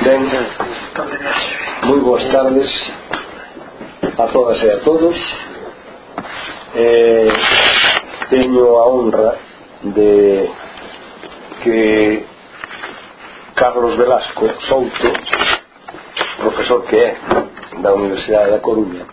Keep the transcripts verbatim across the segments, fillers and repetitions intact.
Ben, moi boas tardes a todas e a todos. eh, Teño a honra de que Carlos Velasco Souto, profesor que é da Universidade da Coruña,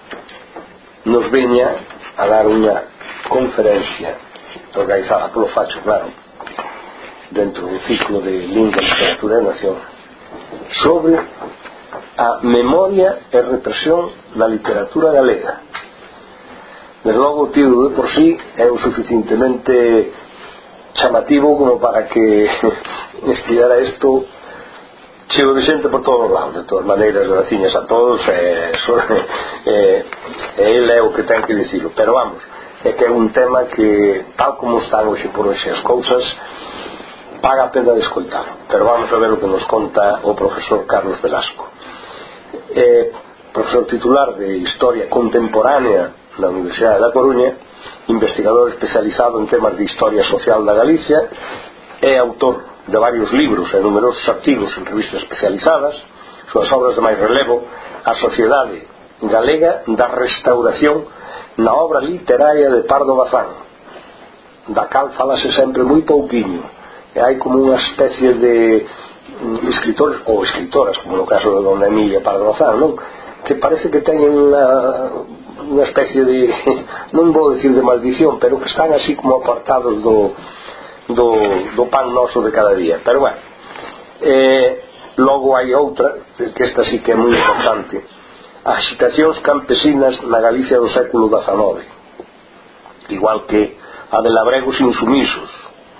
nos veña a dar unha conferencia organizada polo Facho, claro, dentro do ciclo de Lingua, Literatura e Nación, sobre a memoria e represión na literatura galega. Desde logo o título de por sí é o suficientemente chamativo como para que estivera isto cheo de xente por todos os lados. De todas maneiras, graciñas a todos, e, e, e ele é o que ten que dicilo, pero vamos, é que é un tema que, tal como están hoxe por hoxe as cousas, paga a pena de escoitalo. Pero vamos a ver o que nos conta o profesor Carlos Velasco, eh, profesor titular de Historia Contemporánea na Universidade da Coruña, investigador especializado en temas de Historia Social da Galicia, é autor de varios libros e numerosos artigos en revistas especializadas. Súas obras de máis relevo: A Sociedade Galega da Restauración na obra literaria de Pardo Bazán, da cal falase sempre moi pouquiño, e hai como unha especie de escritores ou escritoras, como no caso de Dona Emilia Pardo Bazán, non? Que parece que teñen unha, unha especie de, non vou decir de maldición, pero que están así como apartados do, do, do pan noso de cada día. Pero bueno, eh, logo hai outra, que esta sí que é moi importante: As agitacións campesinas na Galicia do século dezanove, igual que a de labregos insumisos.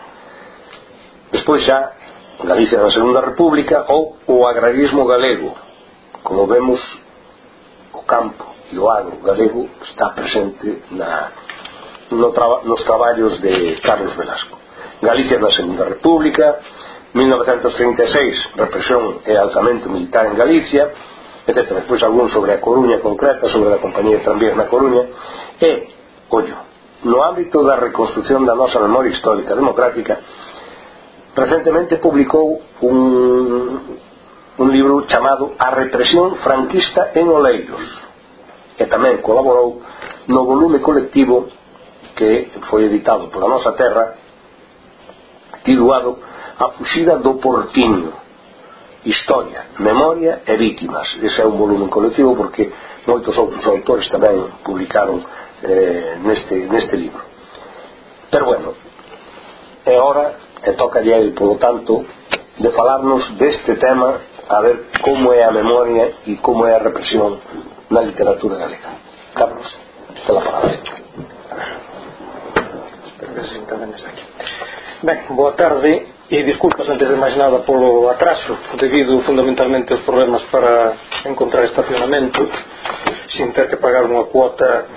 Despois xa Galicia na Segunda República, ou o agrarismo galego. Como vemos, o campo e o agro galego está presente na, no traba, nos traballos de Carlos Velasco. Galicia na Segunda República, mil novecentos trinta e seis, represión e alzamento militar en Galicia, etcétera. Despois algún sobre a Coruña concreta, sobre a compañía de tranvías na Coruña. E, ollo, no ámbito da reconstrucción da nosa memoria histórica democrática, recentemente publicou un, un libro chamado A Represión Franquista en Oleiros, e tamén colaborou no volume colectivo que foi editado pola nosa terra, titulado A Fuxida do Portiño: Historia, Memoria e Vítimas. Ese é un volume colectivo porque moitos outros autores tamén publicaron eh, neste, neste libro. Pero bueno, é hora, e toca a ele, polo tanto, de falarnos deste tema, a ver como é a memoria e como é a represión na literatura galega. Carlos, te la palabra. Espero que se sinta ben aquí. Ben, boa tarde. E disculpas antes de máis nada polo atraso, debido fundamentalmente aos problemas para encontrar estacionamento sin ter que pagar unha cuota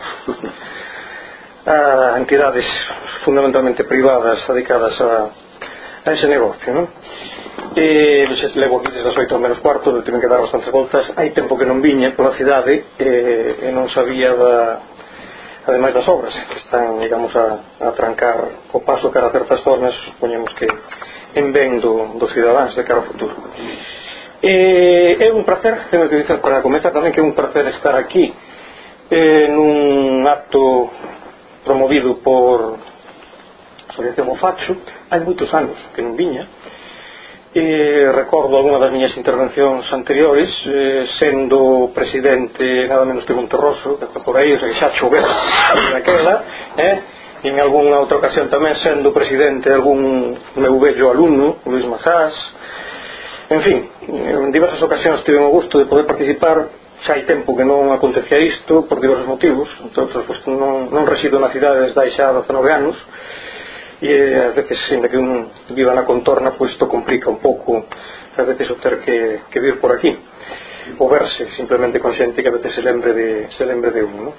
a entidades fundamentalmente privadas dedicadas a, a ese negocio, non? E levo aquí desde as oito menos cuarto, tiven que dar bastantes voltas. Hai tempo que non viña pola cidade e, e non sabía da, ademais das obras que están, digamos, a, a trancar o paso cara a certas zonas, poñemos que en ben do, dos cidadáns de cara ao futuro. E, é un placer, tenho que dizer para comenzar tamén, que é un placer estar aquí eh, nun acto promovido por Asociación O Facho. Hai moitos anos que non viña, e recordo algunha das miñas intervencións anteriores, eh, sendo presidente nada menos que Monterroso, que por aí, o sea, que xa chovera naquela, eh? En algunha outra ocasión tamén sendo presidente de algún meu vello alumno, Luis Mazás. En fin, en diversas ocasións tive o gusto de poder participar. Xa hai tempo que non acontecía isto por diversos motivos, entre outros, pues, non, non resido na cidade desde hai xa dezanove anos, e a veces, ainda que un viva na contorna, pues isto complica un pouco a veces o ter que, que vir por aquí, ou verse simplemente con xente que a veces se lembre de, se lembre de un, non?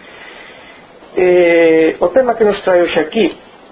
Eh, o tema que nos trae hoxe aquí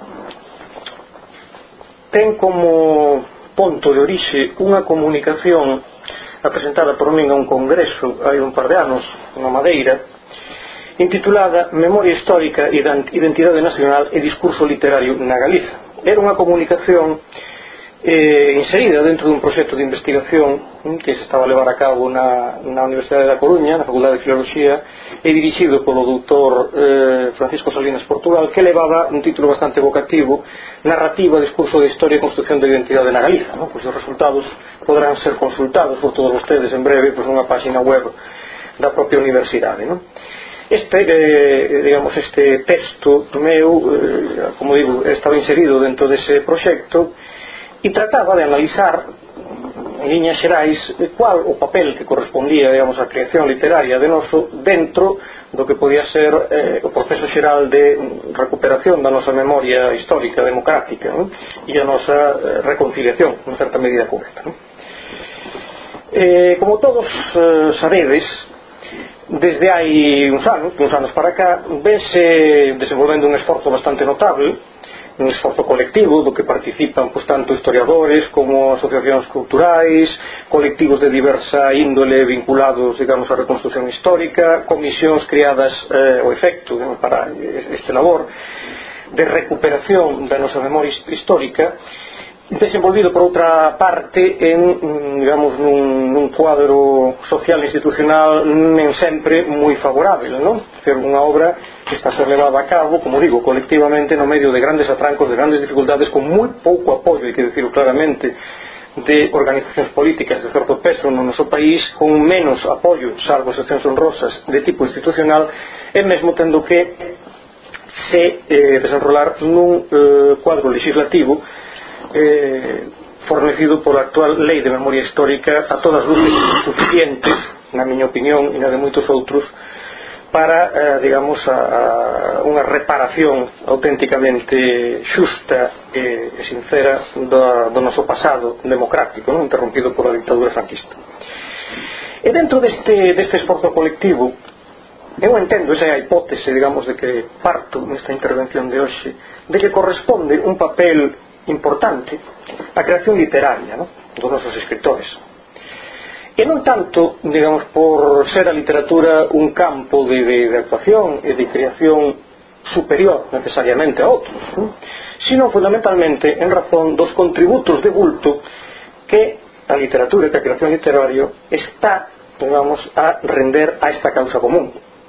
ten como ponto de orixe unha comunicación apresentada por min a un congreso hai un par de anos na Madeira, intitulada Memoria Histórica, Identidade Nacional e Discurso Literario na Galiza. Era unha comunicación eh, inserida dentro dun proxecto de investigación que se estaba a levar a cabo na, na Universidade da Coruña, na Facultade de Filoloxía, e dirixido polo doutor eh, Francisco Salinas Portugal, que levaba un título bastante evocativo: Narrativa, discurso de historia e construcción de identidade na Galiza, ¿no? Pois os resultados poderán ser consultados por todos vostedes en breve pois nunha página web da propia universidade, ¿no? Este, eh, digamos, este texto meu, eh, como digo, estaba inserido dentro dese proxecto e trataba de analizar en líneas xerais cual o papel que correspondía, digamos, á creación literaria de noso dentro do que podía ser eh, o proceso xeral de recuperación da nosa memoria histórica democrática, ¿no? E a nosa eh, reconciliación en certa medida correcta, ¿no? Eh, como todos eh, sabedes, desde hai uns anos, uns anos para cá, vense desenvolvendo un esforzo bastante notable, un esforzo colectivo do que participan pois, tanto historiadores como asociacións culturais, colectivos de diversa índole vinculados, digamos, á reconstrucción histórica, comisións criadas eh, ao efecto, digamos, para este labor de recuperación da nosa memoria histórica, desenvolvido por outra parte en, digamos, nun, nun cuadro social e institucional nem sempre moi favorável, non? Ser unha obra que está a ser levada a cabo, como digo, colectivamente no medio de grandes atrancos, de grandes dificultades, con moi pouco apoio, hai que decirlo claramente, de organizacións políticas de certo peso no noso país, con menos apoio, salvo excepcións honrosas, de tipo institucional, e mesmo tendo que se eh, desenrolar nun eh, cuadro legislativo Eh, fornecido pola actual Lei de Memoria Histórica a todas luces suficientes, na miña opinión e na de moitos outros, para, eh, digamos, a, a unha reparación auténticamente xusta e, e sincera do, do noso pasado democrático, non? Interrompido por a dictadura franquista. E dentro deste, deste esforzo colectivo, eu entendo, esa é a hipótese, digamos, de que parto nesta intervención de hoxe, de que corresponde un papel importante a creación literaria, ¿no? Dos nosos escritores, e non tanto, digamos, por ser a literatura un campo de, de, de actuación e de creación superior necesariamente a outros, ¿no? Sino fundamentalmente en razón dos contributos de bulto que a literatura e que a creación literaria está, digamos, a render a esta causa común.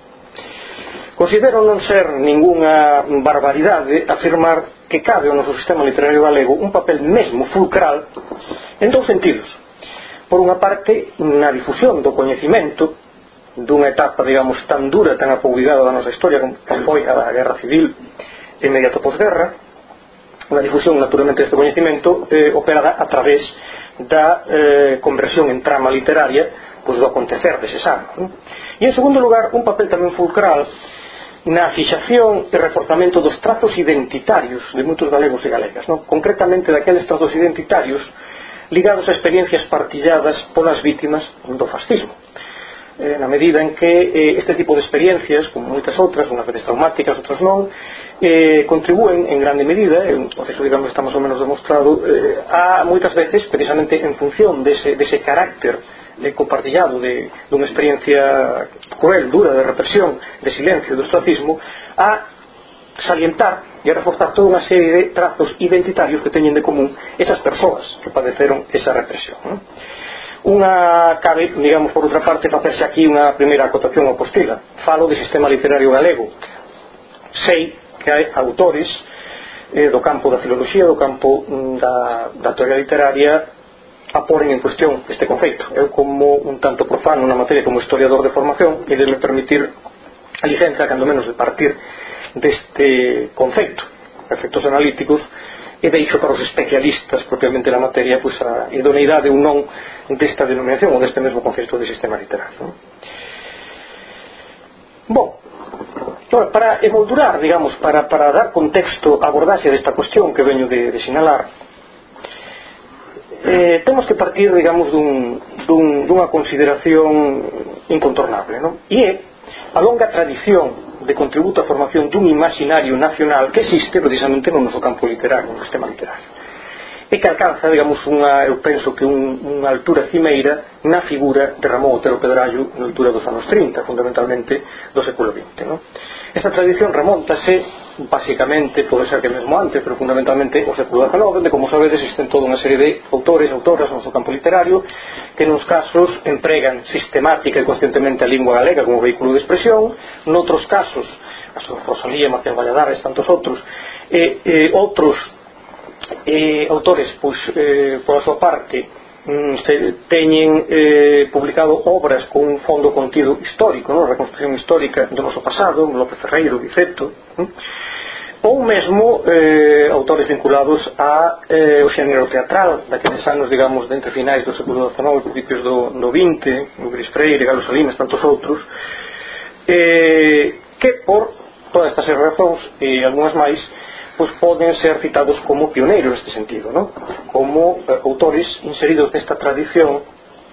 Considero non ser ningunha barbaridade afirmar que cabe ao noso sistema literario galego un papel mesmo fulcral en dous sentidos. Por unha parte, na difusión do coñecimento dunha etapa, digamos, tan dura, tan apougada da nosa historia como foi a da Guerra Civil e inmediato posguerra, unha difusión naturalmente deste coñecimento eh, operada a través da eh, conversión en trama literaria pois do acontecer deses anos, non? E en segundo lugar, un papel tamén fulcral na fixación e reforzamento dos trazos identitarios de moitos galegos e galegas, non? Concretamente daqueles trazos identitarios ligados a experiencias partilladas polas vítimas do fascismo, eh, na medida en que eh, este tipo de experiencias, como moitas outras, unhas veces traumáticas, outras non, eh, contribúen en grande medida, e un proceso, digamos, está máis ou menos demostrado, eh, a moitas veces, precisamente en función dese, dese carácter de compartillado de, de unha experiencia cruel, dura, de represión, de silencio, de ostracismo, a salientar e a reforzar toda unha serie de trazos identitarios que teñen de común esas persoas que padeceron esa represión, non? Unha cabe, digamos, por outra parte, facerse aquí unha primeira acotación ao postila. Falo de sistema literario galego. Sei que hai autores eh, do campo da filoloxía, do campo da, da teoría literaria, a poren en cuestión este conceito. Eu, como un tanto profano na materia, como historiador de formación, e de me permitir a licenza, cando menos, de partir deste conceito, efectos analíticos, e deixo para os especialistas propiamente na materia pois a idoneidade ou non desta denominación ou deste mesmo conceito de sistema literario, non? Bon, para emoldurar, digamos, para, para dar contexto á abordaxe desta cuestión que veño de, de sinalar, eh, temos que partir, digamos, dun, dun, dunha consideración incontornable, non? E é a longa tradición de contributo á formación dun imaginario nacional que existe precisamente no noso campo literario, no sistema literario, e que alcanza, digamos, unha, eu penso que un, unha altura cimeira na figura de Ramón Otero Pedrallo na altura dos anos trinta, fundamentalmente do século vinte, non? Esta tradición remontase basicamente, pode ser que mesmo antes, pero fundamentalmente o século dezenove, onde, como sabedes, existen toda unha serie de autores e autoras no noso campo literario que nos casos empregan sistemática e conscientemente a lingua galega como vehículo de expresión, noutros casos a Rosalía, Martín Valladares, tantos outros, e, e outros e, autores, pois, eh, pola súa parte, se teñen eh, publicado obras con un fondo contido histórico, non? Reconstrucción histórica do noso pasado, López Ferreiro, Biceto, non? Ou mesmo eh, autores vinculados a eh, o xénero teatral daqueles anos, digamos, de entre finais do século dezenove, principios do, do vinte, Luis Freire, Galo Salinas, tantos outros, eh, que por todas estas razóns e algunhas máis, pois poden ser citados como pioneiros neste sentido, ¿no? Como eh, autores inseridos nesta tradición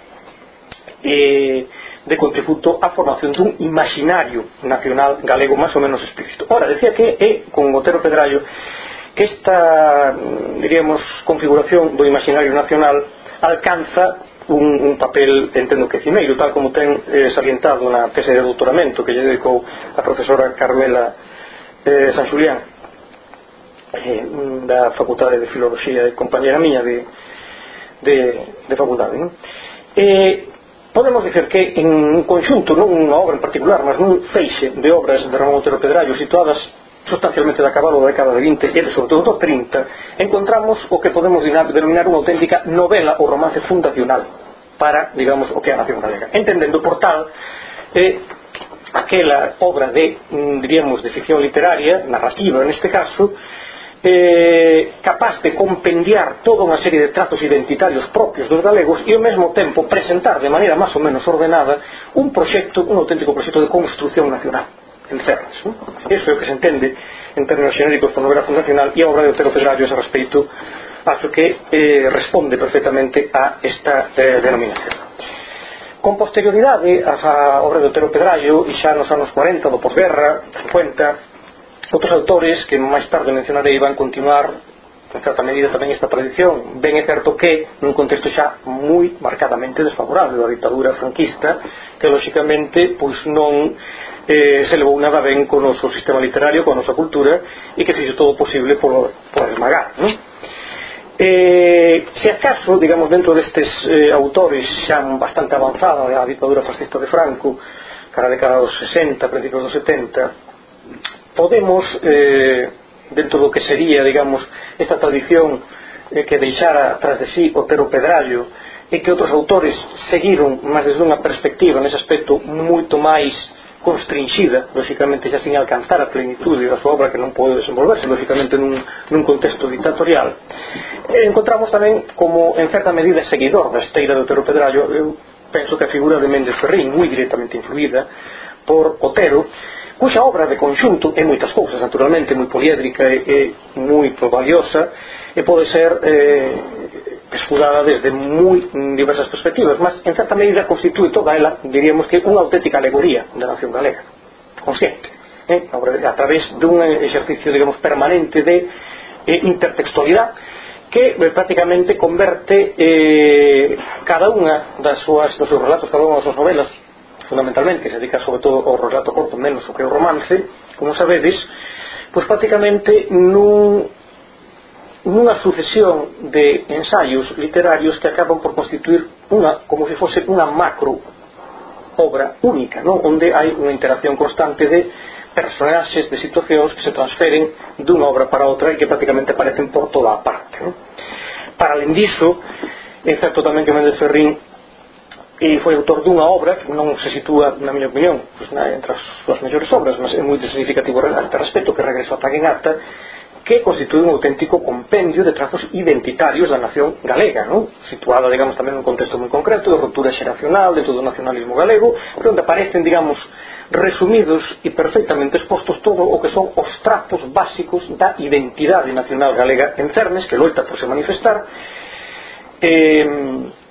eh, de contributo á formación dun imaginario nacional galego máis ou menos explícito. Ora, decía que é con Otero Pedrallo que esta, diríamos, configuración do imaginario nacional alcanza un, un papel, entendo que cimeiro, tal como ten eh, salientado na tese de doutoramento que lle dedicou a profesora Carmela eh, San Xulián, Eh, da Facultade de Filoloxía e compañera miña de, de, de facultade, non? Eh, podemos dicer que en un conxunto, non unha obra en particular, mas nun feixe de obras de Ramón Otero Pedrallo situadas sustancialmente de acabado da década de vinte e de sobre todo do trinta, encontramos o que podemos denominar unha auténtica novela ou romance fundacional para, digamos, o que é a nación galega, entendendo por tal eh, aquela obra de, diríamos, de ficción literaria, narrativa neste caso, Eh, capaz de compendiar toda unha serie de tratos identitarios propios dos galegos e ao mesmo tempo presentar de maneira máis ou menos ordenada un proxecto, un auténtico proxecto de construcción nacional en Cernes, ¿no? Eso é o que se entende en términos xenéricos por novela fundacional, e a obra de Otero Pedrallo a ese respecto acho que eh, responde perfectamente a esta eh, denominación. Con posterioridade a obra de Otero Pedrallo, e xa nos anos cuarenta do posguerra, cincuenta, outros autores que máis tarde mencionarei van continuar en certa medida tamén esta tradición. Ben é certo que nun contexto xa moi marcadamente desfavorable da ditadura franquista, que lóxicamente pois non eh, se levou nada ben con o noso sistema literario, con a nosa cultura, e que fixo todo o posible por, por esmagar, non? Eh, se acaso, digamos, dentro destes eh, autores xa bastante avanzada a ditadura fascista de Franco, cara a década dos sesenta, principios dos setenta, podemos, eh, dentro do que sería, digamos, esta tradición eh, que deixara tras de sí Otero Pedrallo, e que outros autores seguiron, mas desde unha perspectiva nese aspecto moito máis constringida, lógicamente xa sin alcanzar a plenitude da súa obra, que non pode desenvolverse lógicamente nun, nun contexto dictatorial, eh, encontramos tamén como en certa medida seguidor da esteira de Otero Pedrallo. Eu penso que a figura de Méndez Ferrín, moi directamente influída por Otero, cuxa obra de conxunto é moitas cousas, naturalmente, moi poliédrica e, e moi valiosa, e pode ser eh, estudada desde moi diversas perspectivas, mas en certa medida constitúe toda ela, diríamos que unha auténtica alegoría da nación galega, consciente, eh, a través dun exercicio, digamos, permanente de eh, intertextualidade que eh, prácticamente converte eh, cada unha das súas, dos seus relatos, cada unha das súas novelas, fundamentalmente, que se dedica sobre todo ao relato corto, menos o que é o romance, como sabedes, pois prácticamente nun, nunha sucesión de ensaios literarios que acaban por constituir unha, como se fose unha macro obra única, non? Onde hai unha interacción constante de personaxes, de situacións que se transferen dunha obra para outra e que prácticamente aparecen por toda a parte, non? Para além diso, é certo tamén que Méndez Ferrín e foi autor dunha obra que non se sitúa, na miña opinión, pues, na, entre as súas mellores obras, mas é moi significativo a este respecto, que Regreso a Taguenata, que constitui un auténtico compendio de trazos identitarios da nación galega, non? Situada, digamos, tamén nun contexto moi concreto de ruptura xeracional de todo o nacionalismo galego, pero onde aparecen, digamos, resumidos e perfectamente expostos todo o que son os trazos básicos da identidade nacional galega en Cernes, que loita por se manifestar, eh,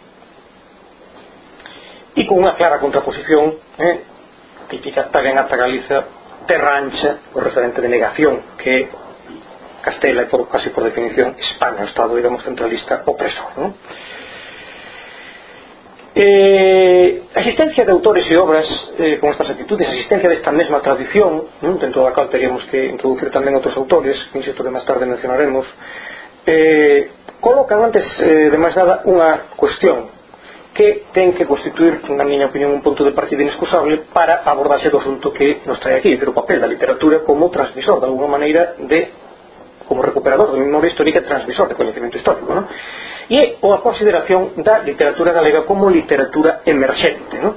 e con unha clara contraposición, eh, típica Taguenata Galiza, terra ancha, o referente de negación, que Castela é por, casi por definición España, o Estado, digamos, centralista opresor, non? Eh, a existencia de autores e obras eh, con estas actitudes, a existencia desta mesma tradición, ¿no? Dentro da cual teríamos que introducir tamén outros autores, que insisto que máis tarde mencionaremos, eh, colocan antes eh, de máis nada unha cuestión que ten que constituir, na miña opinión, un punto de partida inexcusable para abordarse do asunto que nos trae aquí, o papel da literatura como transmisor, de alguna maneira, de como recuperador de memoria histórica e transmisor de coñecemento histórico, ¿no? E é a consideración da literatura galega como literatura emerxente, ¿no?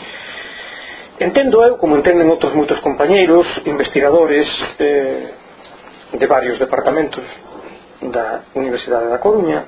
Entendo eu, como entenden outros moitos compañeiros, investigadores eh, de varios departamentos da Universidade da Coruña,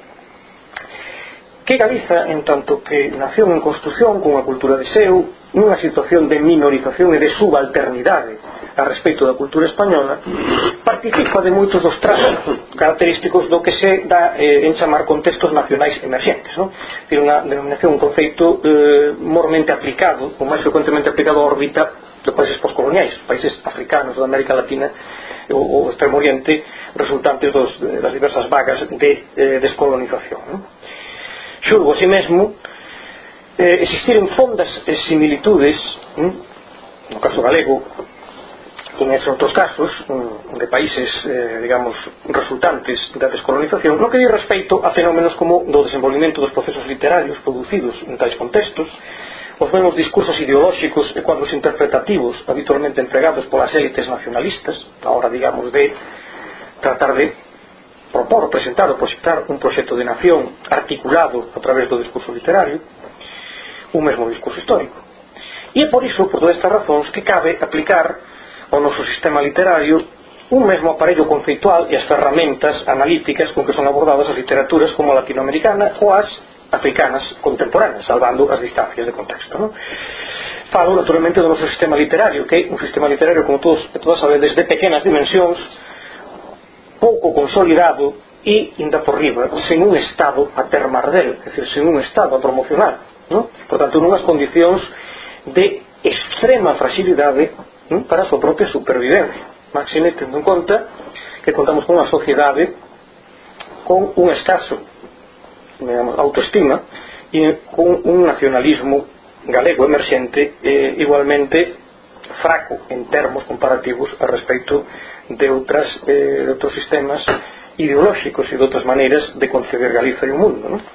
que Galiza, en tanto que nación en construción con a cultura de seu, nunha situación de minorización e de subalternidade a respecto da cultura española, participa de moitos dos trazos característicos do que se dá eh, en chamar contextos nacionais emerxentes, ¿no? Tiene unha denominación, un conceito eh, mormente aplicado, ou máis frecuentemente aplicado a órbita de países postcoloniais, países africanos da América Latina ou o Extremo Oriente, resultantes dos, das diversas vagas de eh, descolonización, ¿no? Xulgo así mesmo eh, existiren fondas e similitudes, ¿eh? No caso galego, en esos outros casos de países, eh, digamos, resultantes da descolonización, no que di respecto a fenómenos como do desenvolvimento dos procesos literarios producidos en tais contextos, os mesmos discursos ideolóxicos e cuadros interpretativos habitualmente empregados polas élites nacionalistas, a hora, digamos, de tratar de propor, presentar ou proxectar un proxecto de nación articulado a través do discurso literario, un mesmo discurso histórico. E é por iso, por todas estas razóns, que cabe aplicar ao noso sistema literario un mesmo aparello conceitual e as ferramentas analíticas con que son abordadas as literaturas como a latinoamericana ou as africanas contemporáneas, salvando as distancias de contexto, ¿no? Falo naturalmente do noso sistema literario, que é un sistema literario, como todos e todas sabedes, de pequenas dimensións, pouco consolidado e, inda por riba, sen un estado a termar del, é dicir, sen un estado a promocionar, ¿no? Por tanto, nunhas condicións de extrema fragilidade, ¿no? Para a súa propia supervivencia, máxime tendo en conta que contamos con unha sociedade con un escaso, digamos, autoestima e con un nacionalismo galego emerxente eh, igualmente fraco en termos comparativos a respecto de outras eh, de outros sistemas ideolóxicos e de outras maneiras de conceber Galiza e o mundo, ¿no?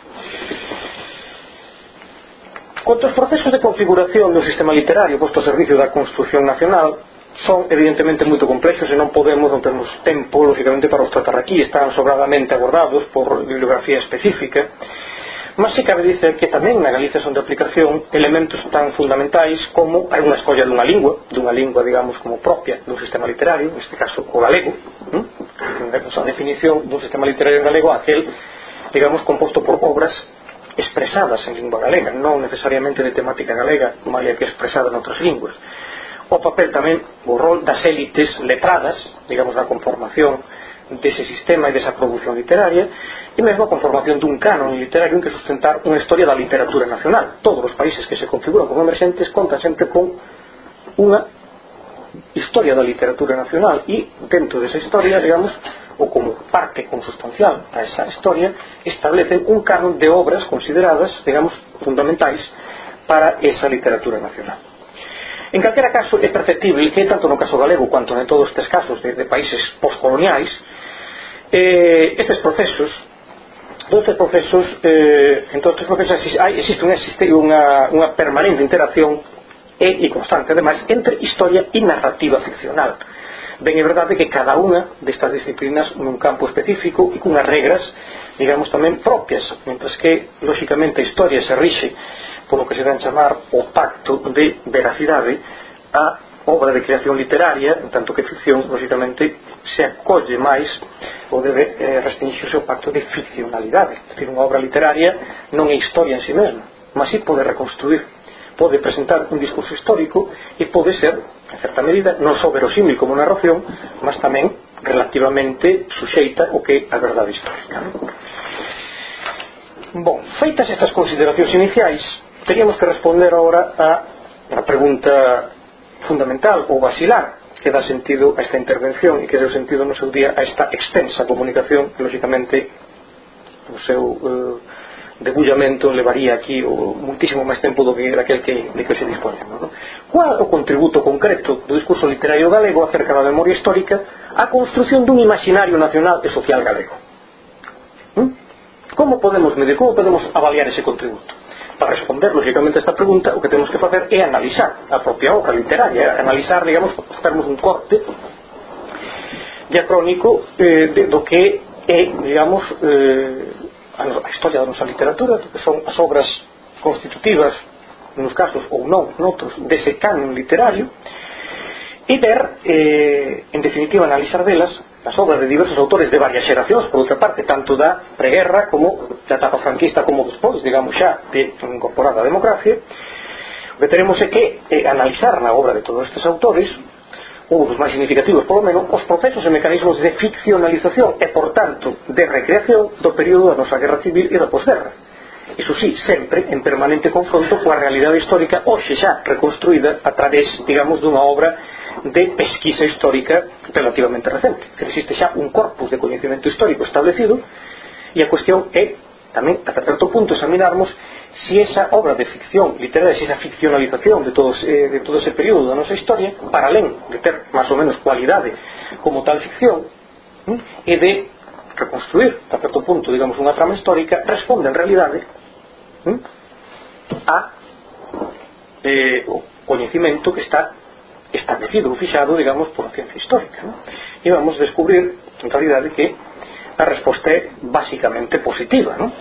Quanto aos procesos de configuración do sistema literario posto ao servicio da construción nacional, son evidentemente moito complexos e non podemos, non temos tempo lógicamente para os tratar aquí, están sobradamente abordados por bibliografía específica, mas se cabe dicer que tamén na Galiza son de aplicación elementos tan fundamentais como hai unha escolla dunha lingua, dunha lingua, digamos, como propia dun sistema literario, neste caso o galego, ¿no? A definición dun sistema literario galego aquel, digamos, composto por obras expresadas en lingua galega, non necesariamente de temática galega, malia que expresada en outras linguas. O papel tamén, o rol das élites letradas, digamos, na conformación dese sistema e desa produción literaria, e mesmo a conformación dun canon literario en que sustentar unha historia da literatura nacional. Todos os países que se configuran como emerxentes contan sempre con unha historia da literatura nacional e dentro desa historia, digamos, ou como parte consustancial a esa historia, establecen un canon de obras consideradas, digamos, fundamentais para esa literatura nacional. En calquera caso, é perceptible que tanto no caso galego quanto en todos estes casos de, de países postcoloniais, eh, estes procesos todos estes procesos eh, en todos estes procesos hai, existe, unha, existe unha, unha permanente interacción e, e constante, ademais, entre historia e narrativa ficcional. Ben, é verdade que cada unha destas disciplinas nun campo específico e cunhas regras, digamos, tamén propias, mentres que, lógicamente, a historia se rixe polo que se dá en chamar o pacto de veracidade, a obra de creación literaria, en tanto que ficción, lógicamente, se acolle máis ou debe eh, restringirse o pacto de ficcionalidade. É dicir, unha obra literaria non é historia en si mesma, mas si pode reconstruir, pode presentar un discurso histórico e pode ser, en certa medida, non só verosímil como narración, mas tamén relativamente suxeita o que é a verdade histórica, non? Bon, feitas estas consideracións iniciais, teríamos que responder agora a a pregunta fundamental ou basilar que dá sentido a esta intervención e que deu sentido no seu día a esta extensa comunicación que lógicamente no seu, eh, debullamento levaría aquí o muitísimo máis tempo do que daquel que, de que se disponemos, non? Qual o contributo concreto do discurso literario galego acerca da memoria histórica á construción dun imaginario nacional e social galego? ¿Mm? Como podemos medir, como podemos avaliar ese contributo? Para responder lógicamente a esta pregunta, o que temos que facer é analizar a propia obra literaria, analizar, digamos, farmos un corte diacrónico eh, de, do que é, digamos, eh, a historia da nosa literatura, que son as obras constitutivas, nos casos ou non, noutros, dese canon literario, e ver, eh, en definitiva, analizar delas as obras de diversos autores de varias xeracións, por outra parte, tanto da preguerra como da etapa franquista como despois, digamos xa, de incorporada a democracia. O que teremos é que eh, analizar na obra de todos estes autores, ou dos máis significativos polo menos, os procesos e mecanismos de ficcionalización e, por tanto, de recreación do período da nosa guerra civil e da posguerra. Iso sí, sempre en permanente confronto coa realidade histórica hoxe xa reconstruída a través, digamos, dunha obra de pesquisa histórica relativamente recente. Existe xa un corpus de coñecemento histórico establecido e a cuestión é tamén, ata certo punto, examinarmos si esa obra de ficción literaria, si esa ficcionalización de todo, eh, de todo ese período da nosa historia, para alén de ter máis ou menos cualidade como tal ficción, ¿eh? e de reconstruir, a certo punto, digamos, unha trama histórica, responde en realidade ¿eh? a eh, o coñecimento que está establecido ou fixado, digamos, por a ciencia histórica, ¿no? E vamos a descubrir, en realidade, que a resposta é basicamente positiva, ¿no?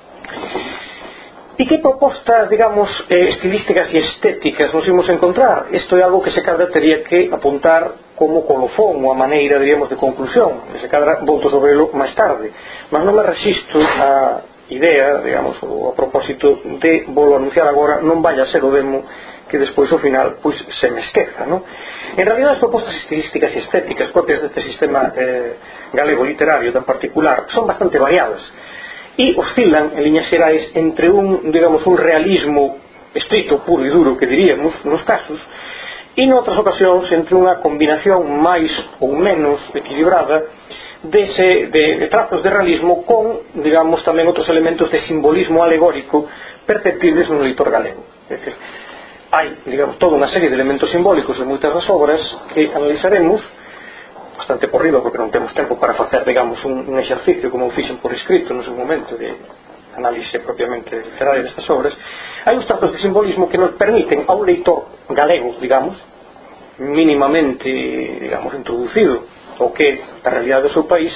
E que propostas, digamos, eh, estilísticas e estéticas nos imos encontrar? Isto é algo que se cadra teria que apuntar como colofón ou a maneira, diríamos, de conclusión, que se cadra volto sobre lo máis tarde, mas non me resisto a idea, digamos, ou a propósito de, vou anunciar agora, non vaya a ser o demo que despois ao final pois se me esqueza, non? En realidad as propostas estilísticas e estéticas propias deste sistema eh, galego literario tan particular son bastante variadas e oscilan en liñas xerais entre un, digamos, un realismo estrito, puro e duro, que diríamos nos casos, e noutras ocasións entre unha combinación máis ou menos equilibrada dese, de, de trazos de realismo con, digamos, tamén outros elementos de simbolismo alegórico perceptibles no leitor galego. É dicir, hai, digamos, toda unha serie de elementos simbólicos en moitas das obras que analizaremos bastante por riba, porque non temos tempo para facer, digamos, un, un exercicio como o fixen por escrito no seu momento de análise propiamente literaria destas obras. Hai uns trazos de simbolismo que nos permiten a un leitor galego, digamos, mínimamente, digamos, introducido ao que a realidade do seu país,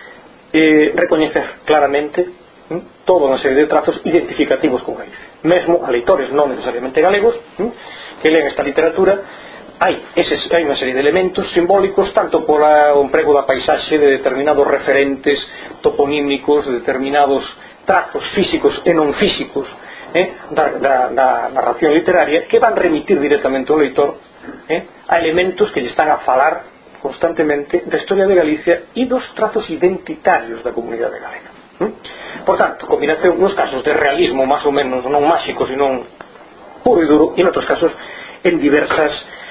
eh, recoñecer claramente hm, toda unha serie de trazos identificativos con Galicia. Mesmo a leitores non necesariamente galegos hm, que leen esta literatura, hai, eses, hai unha serie de elementos simbólicos tanto por o emprego da paisaxe de determinados referentes toponímicos, de determinados trazos físicos e non físicos eh, da, da, da narración literaria que van remitir directamente ao leitor eh, a elementos que lle están a falar constantemente da historia de Galicia e dos trazos identitarios da comunidade galega. ¿Mm? Por tanto, combinación nos casos de realismo máis ou menos non máxico, sino puro e duro, e noutros casos en diversas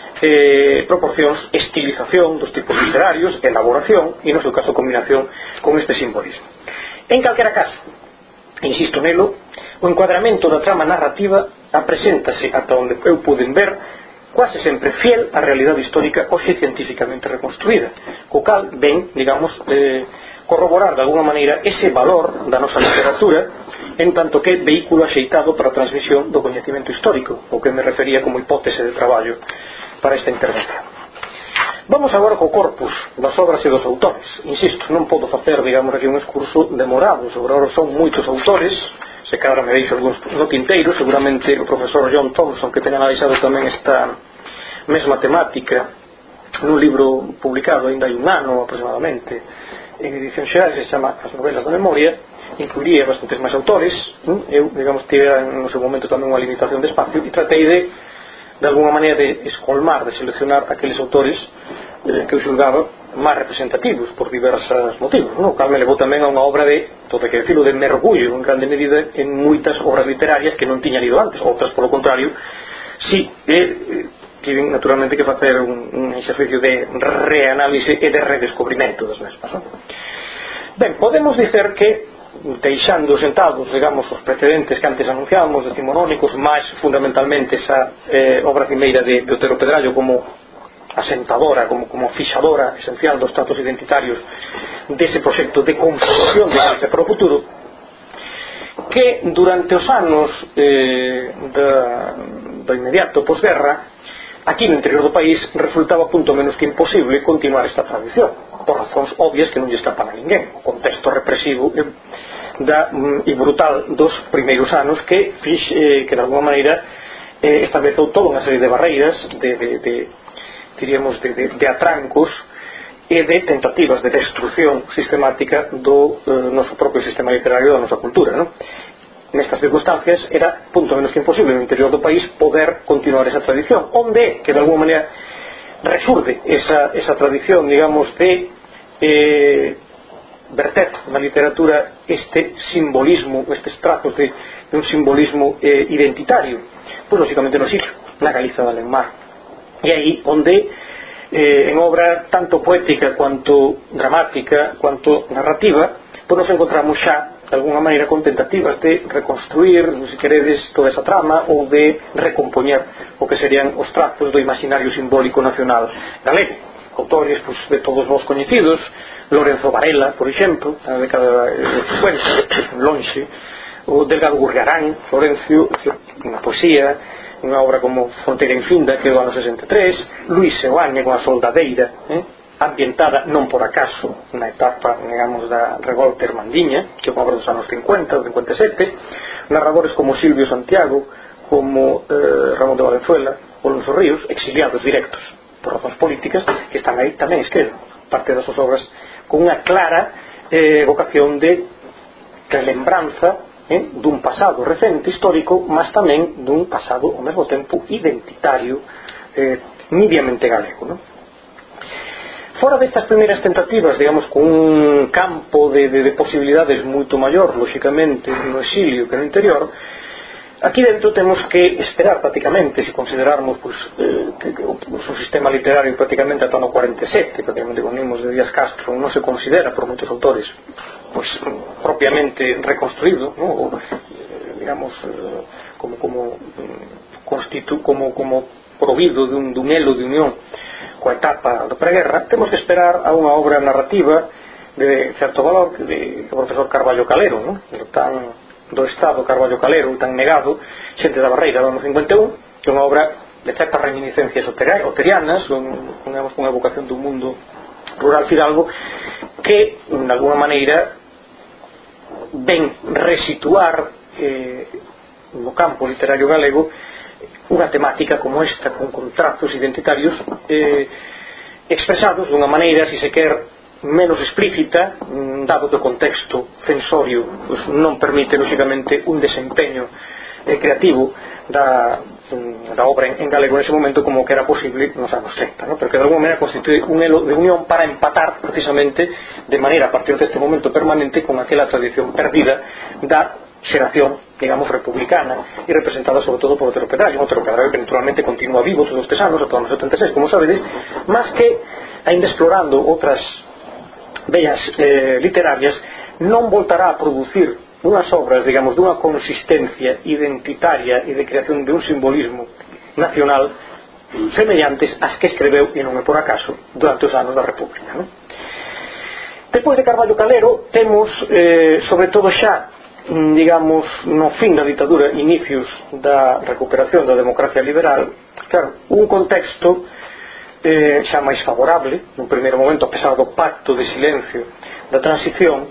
eh, proporcións, estilización dos tipos literarios, elaboración e no seu caso combinación con este simbolismo. En calquera caso, insisto nelo, o encuadramento da trama narrativa apreséntase ata onde eu puden ver quase sempre fiel á realidade histórica hoxe científicamente reconstruída, co cal ven, digamos, eh, corroborar de alguna maneira ese valor da nosa literatura en tanto que vehículo axeitado para a transmisión do coñecemento histórico, o que me refería como hipótese de traballo para esta intervención. Vamos agora co corpus das obras e dos autores. Insisto, non podo facer, digamos, aquí un excurso demorado, sobre ahora son moitos autores, se cadra me deixo algúns no tinteiro, seguramente o profesor John Thompson, que ten analizado tamén esta mesma temática nun libro publicado ainda hai un ano aproximadamente en edición xeral, se chama As novelas da memoria, incluiría bastantes máis autores. Eu, digamos, tive no seu momento tamén unha limitación de espacio e tratei de de alguna maneira de escolmar, de seleccionar aqueles autores eh, que eu xulgaba máis representativos por diversos motivos, no? O cal me levou tamén a unha obra de, todo que decirlo, de mergullo en grande medida en moitas obras literarias que non tiña lido antes, outras polo contrario si eh, tiven naturalmente que facer un, un exercicio de reanálise e de redescobrimento das mesmas, no? Ben, podemos dicer que deixando sentados, digamos, os precedentes que antes anunciábamos, decimonónicos, máis fundamentalmente esa eh, obra cimeira de, de Otero Pedrallo como asentadora, como, como fixadora esencial dos tratos identitarios dese proxecto de construcción de Galicia para o futuro, que durante os anos eh, da, do inmediato posguerra aquí no interior do país resultaba punto menos que imposible continuar esta tradición por razóns obvias que non lle escapan a ninguén, o contexto represivo da, e brutal dos primeiros anos que fix, eh, que de alguma maneira eh, estableceu toda unha serie de barreiras de, de, de diríamos de, de, de atrancos e de tentativas de destrucción sistemática do eh, noso propio sistema literario, da nosa cultura, non? Nestas circunstancias era punto menos que imposible no interior do país poder continuar esa tradición, onde que de alguma maneira resurde esa, esa tradición, digamos, de eh, verter na literatura este simbolismo, estes trazos de, de un simbolismo eh, identitario, pois lógicamente no sitio, na Galiza de Alenmar, e aí onde eh, en obra tanto poética cuanto dramática cuanto narrativa pois nos encontramos xa de alguna maneira con tentativas de reconstruir, se queredes, toda esa trama ou de recompoñer o que serían os trazos do imaginario simbólico nacional galego. Autores pois, de todos vos coñecidos, Lorenzo Varela, por exemplo, na década de cincuenta, lonxe, o Delgado Gurriarán, Florencio, unha poesía, unha obra como Fronteira Infinda, que é do ano sesenta e tres, Luís Seoane con A Soldadeira, eh? ambientada non por acaso na etapa, digamos, da revolta irmandiña, que é unha obra dos anos cincuenta, do cincuenta e sete, narradores como Silvio Santiago, como eh, Ramón de Valenzuela ou Alonso Ríos, exiliados directos por razóns políticas, que están aí tamén escriben parte das súas obras con unha clara eh, vocación de relembranza eh, dun pasado recente histórico, mas tamén dun pasado ao mesmo tempo identitario, eh, nidiamente galego, non? Fora destas primeiras tentativas, digamos, con un campo de, de, de posibilidades moito maior, lógicamente, no exilio que no interior, aquí dentro temos que esperar prácticamente, se considerarmos pues, eh, que, que o, o sistema literario prácticamente ata no cuarenta e sete, prácticamente con Nimos de Díaz Castro non se considera por moitos autores pues, propiamente reconstruído, ¿no? O, digamos, eh, como, como, constitu, como, como provido dun, dun elo de unión coa etapa da preguerra. Temos que esperar a unha obra narrativa de certo valor de, de profesor Carballo Calero, ¿no? Tan, do Estado Carballo Calero, tan negado, Xente da Barreira do ano cincuenta e un, que é unha obra de certas reminiscencias oterianas, un, digamos, unha evocación dun mundo rural fidalgo que, de alguna maneira, ven resituar eh, no campo literario galego unha temática como esta, con contratos identitarios eh, expresados dunha maneira, si se quer, menos explícita, dado que o contexto censorio pues, non permite, lógicamente, un desempeño eh, creativo da, da obra en, en galego nese momento como que era posible nos anos treinta, ¿no? Pero que de alguna maneira constituye un elo de unión para empatar precisamente de maneira a partir deste momento permanente con aquela tradición perdida da xeración, digamos, republicana e representada sobre todo por Otero Pedrallo. Otero Pedrallo que naturalmente continúa vivo todos estes anos, ata os setenta e seis, como sabedes, mas que, ainda explorando outras bellas eh, literarias, non voltará a producir unhas obras, digamos, dunha consistencia identitaria e de creación de un simbolismo nacional semellantes ás que escreveu, e non é por acaso, durante os anos da República, non? Depois de Carballo Calero temos, eh, sobre todo xa, digamos, no fin da ditadura, inicios da recuperación da democracia liberal, claro, un contexto eh, xa máis favorable, no primeiro momento, a pesar do pacto de silencio da transición,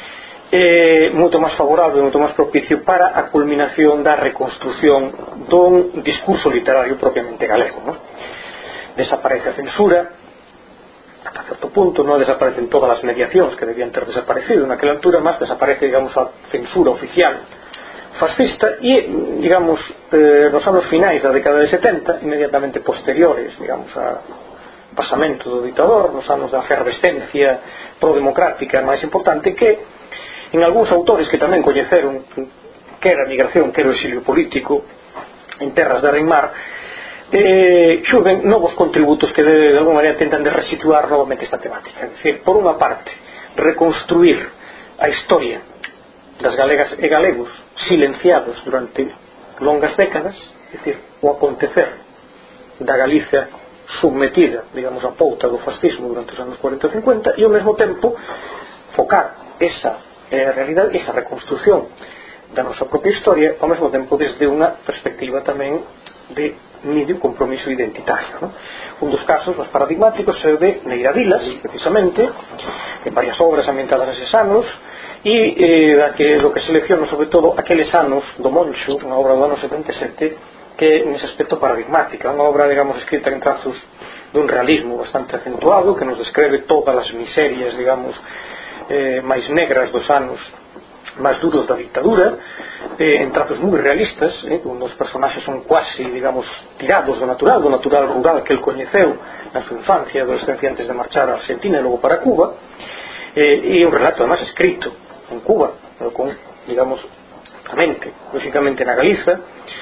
eh, moito máis favorable, moito máis propicio para a culminación da reconstrucción dun discurso literario propiamente galego, ¿no? Desaparece a censura ata certo punto, non desaparecen todas as mediacións que debían ter desaparecido naquela altura, mas desaparece, digamos, a censura oficial fascista e, digamos, eh, nos anos finais da década de setenta, inmediatamente posteriores, digamos, a pasamento do ditador, nos anos da efervescencia pro-democrática máis importante, que en algúns autores que tamén coñeceron que era a migración, que era o exilio político en terras de Arenmar, eh, xurden novos contributos que de, de alguma maneira tentan de resituar novamente esta temática. É dicir, por unha parte, reconstruir a historia das galegas e galegos silenciados durante longas décadas, é dicir, o acontecer da Galicia submetida, digamos, a pouta do fascismo durante os anos cuarenta e cincuenta, e ao mesmo tempo focar esa eh, realidade, esa reconstrucción da nosa propia historia, ao mesmo tempo desde unha perspectiva tamén de medio compromiso identitario, ¿no? Un dos casos máis paradigmáticos é o de Neira Vilas, precisamente, en varias obras ambientadas neses anos, e eh, da que, do que selecciono sobre todo aqueles anos do Moncho, unha obra do ano setenta e sete, que nese aspecto paradigmática, unha obra, digamos, escrita en trazos dun realismo bastante acentuado, que nos describe todas as miserias, digamos, eh, máis negras dos anos máis duros da dictadura, eh, en trazos moi realistas, eh, onde os personaxes son quasi, digamos, tirados do natural, do natural rural que el coñeceu na súa infancia e adolescencia antes de marchar a Argentina e logo para Cuba, eh, e un relato además escrito en Cuba, eh, con, digamos, a mente, lógicamente na Galiza,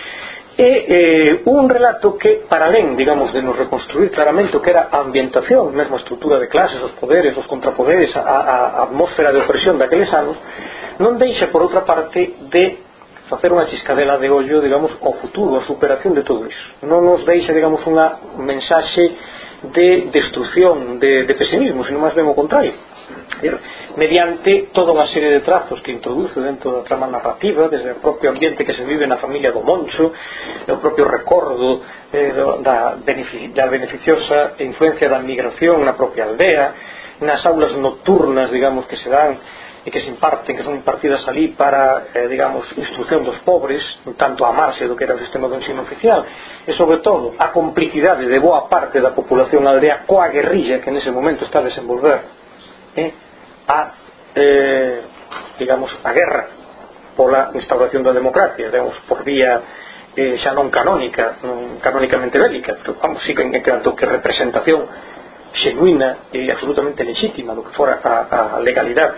e eh, un relato que, para alén, digamos, de nos reconstruir claramente o que era a ambientación, mesmo a estrutura de clases, os poderes, os contrapoderes, a, a, a atmósfera de opresión daqueles anos, non deixa, por outra parte, de facer unha chiscadela de ollo, digamos, ao futuro, a superación de todo iso. Non nos deixa, digamos, unha mensaxe de destrucción, de, de pesimismo, sino máis ben o contrario, mediante toda unha serie de trazos que introduce dentro da trama narrativa, desde o propio ambiente que se vive na familia do Moncho, o propio recordo eh, da, benefic da beneficiosa influencia da migración na propia aldea, nas aulas nocturnas, digamos, que se dan e que se imparten, que son impartidas ali para, eh, digamos, instrucción dos pobres, tanto a marxe do que era o sistema do ensino oficial, e sobre todo a complicidade de boa parte da populación aldea coa guerrilla que nese momento está a desenvolver, eh, a, eh, digamos, a guerra pola instauración da democracia, digamos, por vía eh, xa non canónica, non canónicamente bélica, pero vamos, sí que en canto que representación xenuina e absolutamente legítima do que fora a, a legalidade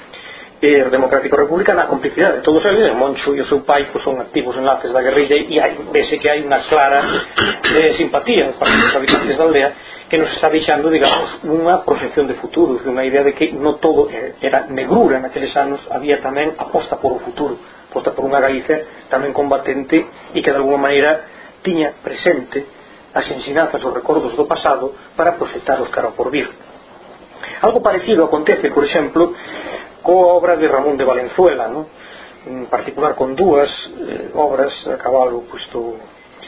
e democrático republicana, a complicidade de todos eles. El Moncho e o seu pai pues, son activos enlaces da guerrilla e hai, vese que hai unha clara eh, simpatía para os habitantes da aldea que nos está deixando, digamos, unha proxección de futuro, unha idea de que non todo era negrura naqueles anos, había tamén aposta por o futuro, aposta por unha Galicia tamén combatente e que de alguma maneira tiña presente as ensinanzas, os recordos do pasado para proxectar os cara por vir. Algo parecido acontece, por exemplo, coa obra de Ramón de Valenzuela, ¿no? En particular con dúas eh, obras a cabalo pues, do,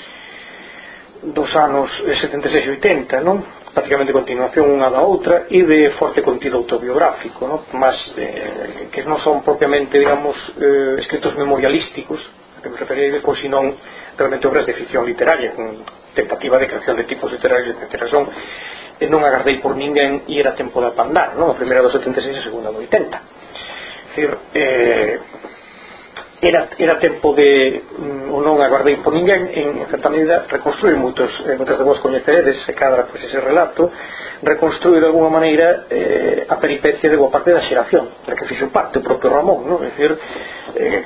dos anos setenta e seis e oitenta, ¿no? Prácticamente continuación unha da outra e de forte contido autobiográfico, ¿no? Mas eh, que non son propiamente, digamos, eh, escritos memorialísticos, a que me referirei depois, senón realmente obras de ficción literaria con tentativa de creación de tipos literarios, etcétera. Son eh, Non agardei por ninguén e Era tempo de apandar, ¿no? A primeira do setenta e seis e a segunda do oitenta. É dicir, eh, era, era tempo de mm, o Non agardei por ninguén, en, en certa medida reconstruir moitos, eh, moitas de vos coñeceredes se cadra pues, ese relato, reconstruir de alguma maneira eh, a peripecia de boa parte da xeración da que fixo parte o propio Ramón, ¿no? É dicir, eh,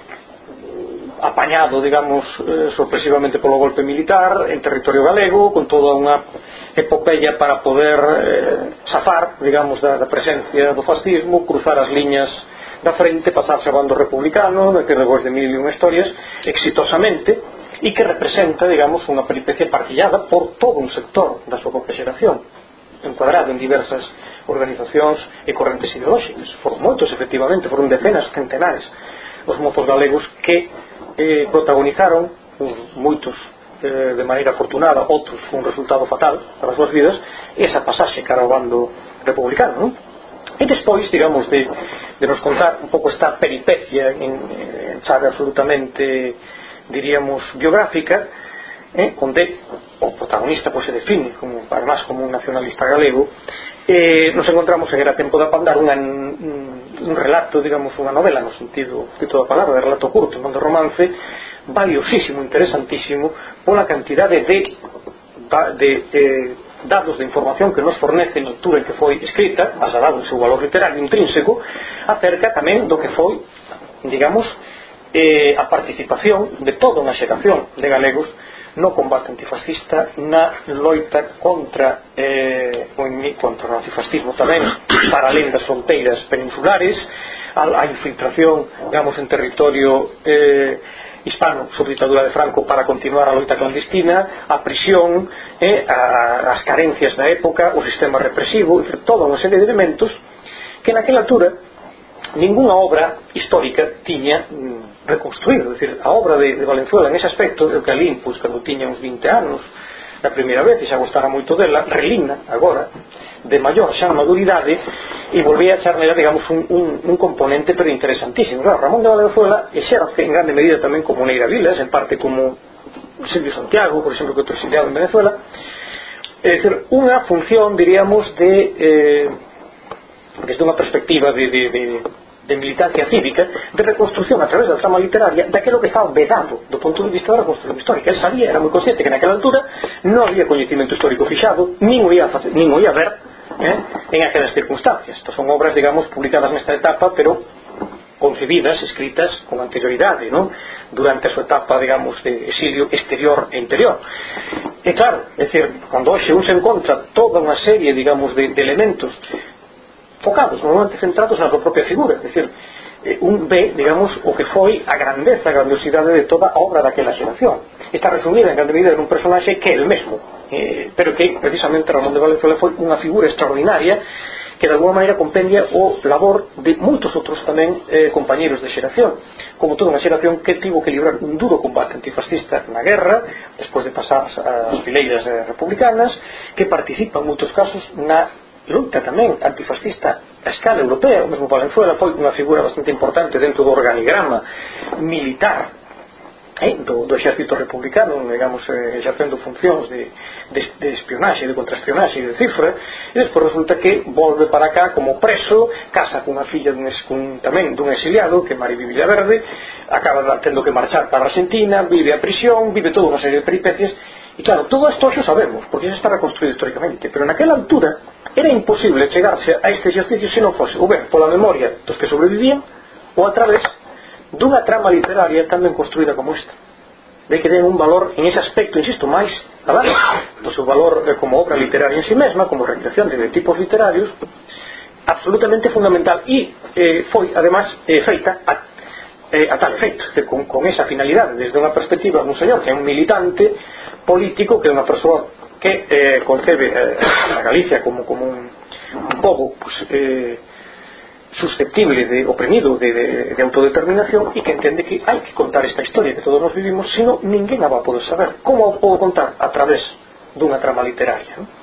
apañado, digamos, eh, sorpresivamente polo golpe militar en territorio galego, con toda unha epopeya para poder eh, zafar, digamos, da, da presencia do fascismo, cruzar as liñas da frente, pasarse ao bando republicano, que depois de mil e unha historias, exitosamente, e que representa, digamos, unha peripecia partillada por todo un sector da súa propia xeración, encuadrado en diversas organizacións e correntes ideolóxicas. Foron moitos, efectivamente, foron decenas, centenares os mozos galegos que eh, protagonizaron, moitos eh, de maneira afortunada, outros un resultado fatal para as súas vidas, esa pasaxe cara ao bando republicano, non? E despois, digamos, de, de nos contar un pouco esta peripecia en, en chave absolutamente, diríamos, biográfica, eh, onde o protagonista pues, se define como, además como un nacionalista galego, eh, nos encontramos en Era tempo de apandar unha, un, un relato, digamos, unha novela no sentido, sentido da palabra, de relato curto, non de romance, valiosísimo, interesantísimo, pola cantidade de, de eh, dados de información que nos fornece na altura en que foi escrita, basada no seu valor literario intrínseco, acerca tamén do que foi, digamos, eh, a participación de toda unha xeración de galegos no combate antifascista, na loita contra eh, contra o antifascismo tamén para alén das fronteiras peninsulares, a infiltración, digamos, en territorio eh, hispano sobre ditadura de Franco para continuar a loita clandestina, a prisión, eh, a, as carencias da época, o sistema represivo, toda unha serie de elementos que naquela altura ninguna obra histórica tiña mm, reconstruído. É dicir, a obra de, de Valenzuela en ese aspecto, eu que alín, pois, cando tiña uns vinte anos na primeira vez, e xa gostara moito dela, relina agora de maior xa maduridade e volví a echar nela, digamos, un, un, un componente pero interesantísimo. Claro, Ramón de Valenzuela exerce en grande medida tamén como Neira Vilas, en parte como Silvio Santiago, por exemplo, que outro exiliado en Venezuela. É dicir, unha función, diríamos, de eh, desde unha perspectiva de, de, de de militancia cívica, de reconstrucción a través da trama literaria daquilo que estaba vedado do punto de vista da reconstrucción histórica. Él sabía, era moi consciente que naquela altura non había coñecimento histórico fixado, nin o ia, facer, nin o ia ver eh, en aquelas circunstancias. Estas son obras, digamos, publicadas nesta etapa, pero concebidas, escritas con anterioridade, ¿no? Durante a súa etapa, digamos, de exilio exterior e interior. E claro, é dicir, cando hoxe un se encontra toda unha serie, digamos, de, de elementos focados, normalmente centrados na súa propia figura, é dicir, un ve, digamos, o que foi a grandeza, a grandiosidade de toda a obra daquela xeración. Está resumida en grande medida nun personaxe que é el mesmo, eh, pero que precisamente Ramón de Valenzuela foi unha figura extraordinaria que de alguma maneira compendia o labor de moitos outros tamén eh, compañeros de xeración, como toda unha xeración que tivo que librar un duro combate antifascista na guerra, despois de pasar as fileiras eh, republicanas, que participa en moitos casos na loita tamén antifascista a escala europea. O mesmo Valenzuela foi unha figura bastante importante dentro do organigrama militar eh, do, do exército republicano, digamos, eh, exercendo funcións de, de, de espionaxe, de contraespionaxe e de cifra, e despois resulta que volve para cá como preso, casa cunha filla dun, cun, tamén dun exiliado que é Mari Villaverde, acaba tendo que marchar para a Argentina, vive a prisión, vive toda unha serie de peripecias. E claro, todo isto hoxe sabemos, porque xa está reconstruído históricamente, pero naquela altura era imposible chegarse a este exercicio se non fose ou ben pola memoria dos que sobrevivían ou a través dunha trama literaria tan ben construída como esta, de que ten un valor en ese aspecto, insisto, máis alá do seu valor como obra literaria en sí mesma, como recreación de tipos literarios, absolutamente fundamental, e eh, foi además eh, feita a Eh, a tal efecto, que con, con esa finalidade, desde unha perspectiva dun señor que é un militante político, que é unha persoa que eh, concebe eh, a Galicia como, como un, un pobo pues, eh, susceptible de oprimido de, de, de autodeterminación, e que entende que hai que contar esta historia que todos nos vivimos, senón ninguén a va a poder saber. Como a podo contar? A través dunha trama literaria, ¿no?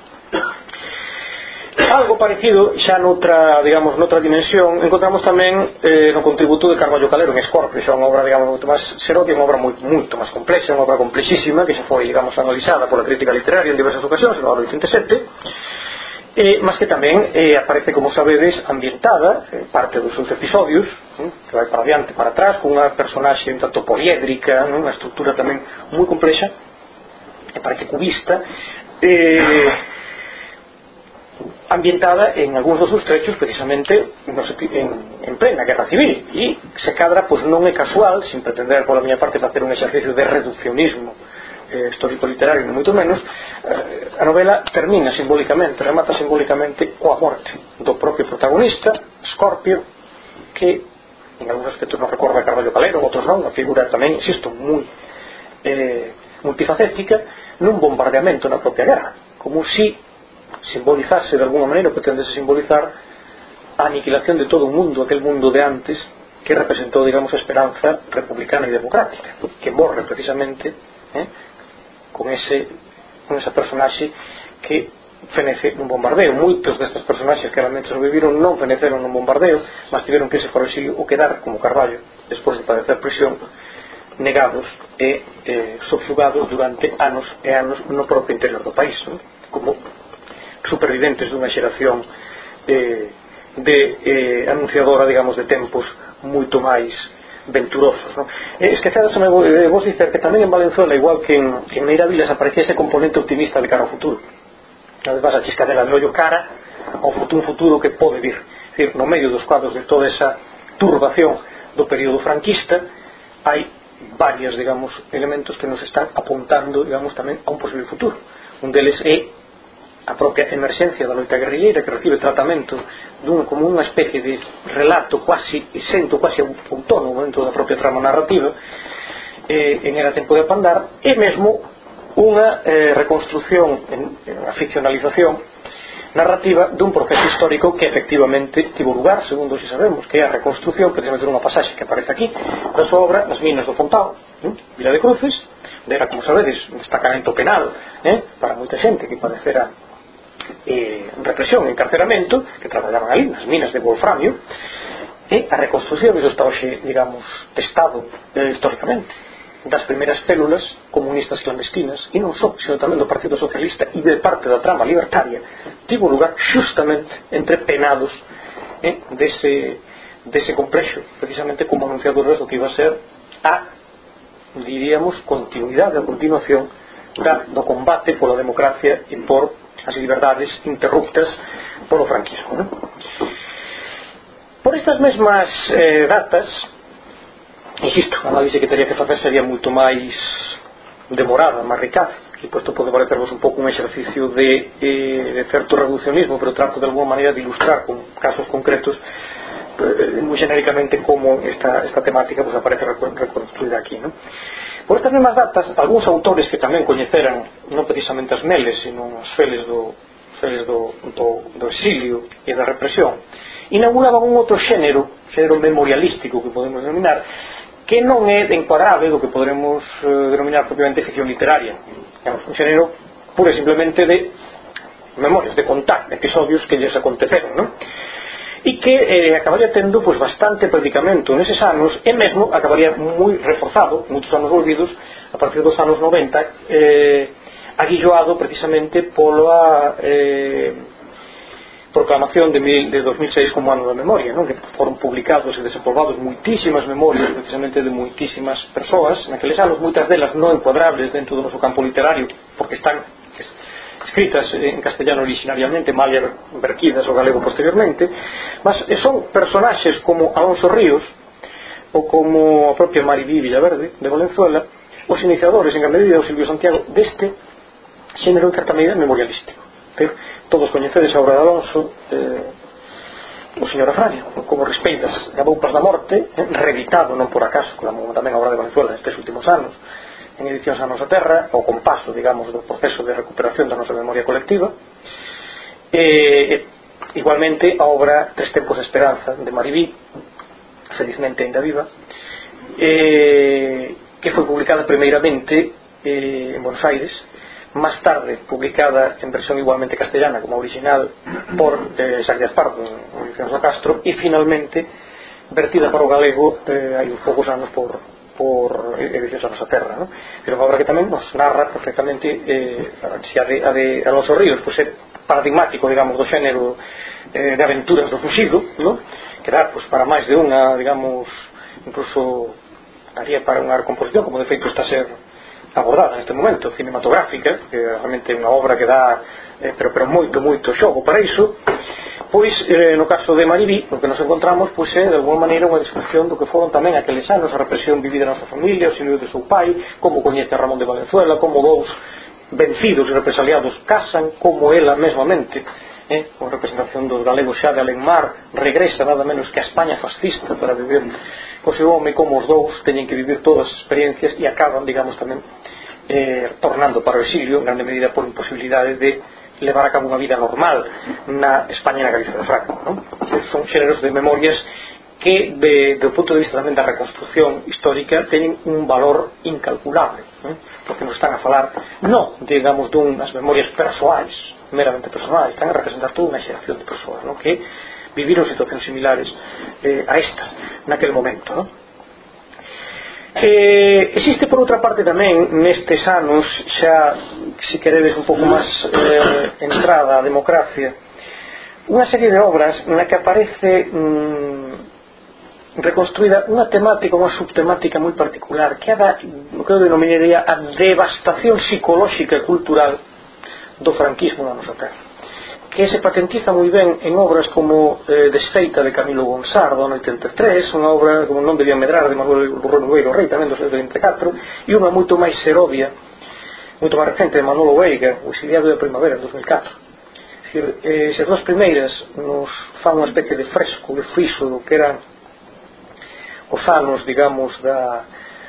Algo parecido xa noutra, digamos, noutra dimensión encontramos tamén eh, no contributo de Carballo Calero en Escorpio, xa unha obra, digamos, moito máis serodia, unha obra moi, moito máis complexa, unha obra complexísima que xa foi, digamos, analizada pola crítica literaria en diversas ocasións, no ano oitenta e sete, eh, mas que tamén eh, aparece, como sabedes, ambientada eh, parte dos seus episodios, eh, que vai para adiante, para atrás, con unha personaxe un tanto poliédrica, non? Unha estrutura tamén moi complexa, e parece cubista, eh ambientada en algúns dos seus trechos precisamente en, en plena guerra civil, e se cadra, pois non é casual, sin pretender pola miña parte facer un exercicio de reduccionismo eh, histórico-literario, non moito menos, eh, a novela termina simbólicamente, remata simbólicamente coa morte do propio protagonista, Escorpio, que en algúns aspectos nos recorda a Carballo Calero, outros non, unha figura tamén, insisto, moi eh, multifacética, nun bombardeamento na propia guerra, como si simbolizarse de alguna maneira, pretendese simbolizar a aniquilación de todo o mundo, aquel mundo de antes que representou, digamos, a esperanza republicana e democrática, que morre precisamente eh, con ese con esa personaxe que fenece nun bombardeo. Moitos destes personaxes que realmente sobreviviron non feneceron nun bombardeo, mas tiveron que irse para o exilio ou quedar como Carballo despois de padecer prisión, negados e eh, subjugados durante anos e anos no propio interior do país, non? Como superviventes dunha xeración eh, de eh, anunciadora, digamos, de tempos moito máis venturosos, non? Eh, esquecedaseme eh, vos dicer que tamén en Valenzuela, igual que en, en Neira Vilas, aparecía ese componente optimista de cara ao futuro. Además, a chiscadela de ollo cara ao futuro, futuro que pode vir. É dicir, no medio dos cuadros de toda esa turbación do período franquista hai varios, digamos, elementos que nos están apuntando, digamos, tamén a un posible futuro. Un deles é a propia emerxencia da loita guerrilleira, que recibe tratamento dun, como unha especie de relato quasi exento, quasi autónomo dentro da propia trama narrativa, eh, en Era tempo de apandar, e mesmo unha eh, reconstrucción, unha ficcionalización narrativa dun proceso histórico que efectivamente tivo lugar, segundo se sabemos, que é a reconstrucción, precisamente unha pasaxe que aparece aquí da súa obra, Nas minas do Pontao, eh, Vila de Cruces, era, como sabedes, un destacamento penal eh, para moita xente que padecera eh, represión e encarceramento, que traballaban ali nas minas de wolframio, e a reconstrucción iso está hoxe, digamos, testado eh, históricamente das primeiras células comunistas clandestinas, e non só, sino tamén do Partido Socialista e de parte da trama libertaria, tivo lugar xustamente entre penados eh, dese, dese complexo, precisamente como anunciadores do que iba a ser a, diríamos, continuidade, a continuación da, do combate pola democracia e por as liberdades interruptas polo franquismo, non? Por estas mesmas eh, datas, insisto, a análise que teria que facer sería moito máis demorada, máis ricada, e posto pode parecervos un pouco un exercicio de, eh, de certo reduccionismo, pero trato de alguma maneira de ilustrar con casos concretos eh, moi genéricamente como esta, esta temática pues, aparece reconstruída aquí, non? Por estas mesmas datas, algúns autores que tamén coñeceran non precisamente as meles, sino as feles do, feles do, do, do exilio e da represión, inauguraban un outro xénero, xénero memorialístico que podemos denominar, que non é encuadrable do que podremos eh, denominar propiamente ficción literaria. Digamos, un xénero pura e simplemente de memorias, de contar episodios que lles aconteceron, non? E que eh, acabaría tendo pues, bastante predicamento neses anos, e mesmo acabaría moi reforzado, moitos anos olvidos, a partir dos anos noventa, eh, aguilloado precisamente pola eh, proclamación de, mil, de dos mil seis como ano da memoria, non? Que foron publicados e desempolvados moitísimas memorias precisamente de moitísimas persoas naqueles anos, moitas delas non encuadrables dentro do noso campo literario porque están escritas en castellano originariamente, malia verquidas ao galego posteriormente, mas son personaxes como Alonso Ríos ou como a propia Maribí Villaverde de Valenzuela, os iniciadores en gran medida, o Silvio Santiago, deste xénero en certa medida memorialístico. Pero todos coñecedes a obra de Alonso, eh, o señor Afranio, como Rispeidas, Gaboupas da Morte, eh, reeditado non por acaso, como tamén a obra de Valenzuela nestes últimos anos, en edicións a nosa terra, ao compaso, digamos, do proceso de recuperación da nosa memoria colectiva. E, igualmente a obra Tres tempos de esperanza de Maribí, felizmente ainda viva, e, que foi publicada primeiramente eh, en Buenos Aires, máis tarde publicada en versión igualmente castellana como original por eh, Xavier Pardo en edicións da Castro, e finalmente vertida para o galego eh, hai uns poucos anos por por edicións a nosa terra, ¿no? Pero unha obra que tamén nos narra perfectamente eh, a de, a de Alonso Ríos, pues é paradigmático, digamos, do xénero eh, de aventuras do fuxido, ¿no? Que dá pues, para máis de unha, digamos, incluso daría para unha recomposición, como de feito está a ser abordada neste momento, cinematográfica, que realmente é unha obra que dá eh, pero, pero moito, moito xogo para iso. Pois, eh, no caso de Maribí, o que nos encontramos pois é, de alguma maneira, unha descripción do que foron tamén aqueles anos, a represión vivida na nosa familia, o exilio de seu pai, como coñece a Ramón de Valenzuela, como dous vencidos e represaliados casan, como ela mesmamente, eh, con representación dos galegos xa de Alenmar, regresa nada menos que a España fascista para vivir co seu home, como os dous teñen que vivir todas as experiencias e acaban, digamos, tamén eh, tornando para o exilio, en grande medida por imposibilidade de levar a cabo unha vida normal na España e na Galicia de Franco, non? Son xéneros de memorias que de, do punto de vista tamén da reconstrucción histórica teñen un valor incalculable, non? Porque nos están a falar non, digamos, dunhas memorias persoais, meramente persoais, están a representar toda unha xeración de persoas, non? Que viviron situacións similares eh, a estas naquele momento, non? Eh, existe por outra parte tamén nestes anos xa, se queredes un pouco máis eh, entrada a democracia, unha serie de obras na que aparece mm, reconstruída unha temática, unha subtemática moi particular, que é da, o que eu denominaría a devastación psicolóxica e cultural do franquismo na nosa terra, que se patentiza moi ben en obras como eh, Desfeita de Camilo Gonçar do ano oitenta e tres, unha obra como Non debía medrar de Manuel Nogueiro Rei tamén do oitenta e catro, e unha moito máis serovia, moito máis recente de Manolo Veiga, O exiliado da primavera, en dos mil catro, eh, esas dúas primeiras nos fan unha especie de fresco, de friso do que eran os anos, digamos, da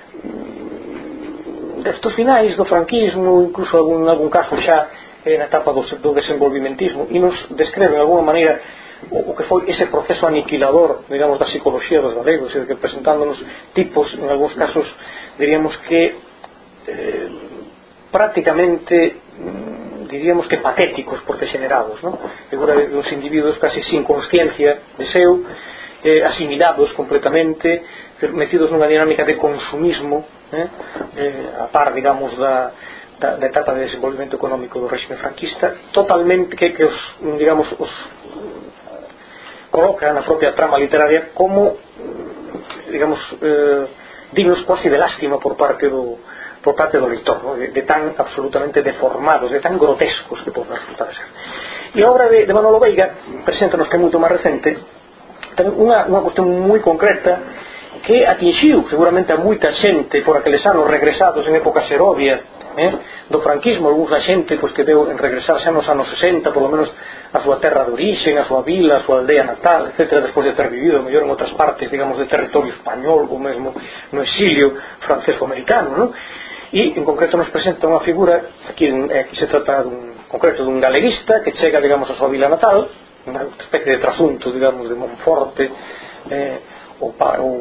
destos finais do franquismo, incluso en algún caso xa na etapa do, do desenvolvimentismo, e nos descreve de alguna maneira o, o que foi ese proceso aniquilador, digamos, da psicología dos galegos, e que presentándonos tipos, en algúns casos diríamos que eh, prácticamente diríamos que patéticos por degenerados, ¿no? Figura de uns individuos casi sin consciencia de seu, eh, asimilados completamente, metidos nunha dinámica de consumismo, eh, eh, a par, digamos, da, da, da etapa de desenvolvimento económico do régimen franquista, totalmente que, que os, digamos, os coloca na propia trama literaria como, digamos, eh, dignos quasi de lástima por parte do por parte do lector, ¿no? de, de tan absolutamente deformados, de tan grotescos que poden resultar ser. E a obra de, de Manolo Veiga preséntanos, que é moito máis recente, ten unha, unha cuestión moi concreta que atinxiu seguramente a moita xente por aqueles anos regresados en época serovia, eh, do franquismo, algúns da xente pois, que deu en regresar xa nos anos sesenta, polo menos a súa terra de origen, a súa vila, a súa aldea natal, etcétera, despois de ter vivido mellor en outras partes, digamos, de territorio español ou mesmo no exilio francés-americano, non? E en concreto nos presenta unha figura, aquí, aquí se trata dun, concreto dun galeguista que chega, digamos, a súa vila natal, unha especie de trasunto, digamos, de Monforte, eh, ou, ou,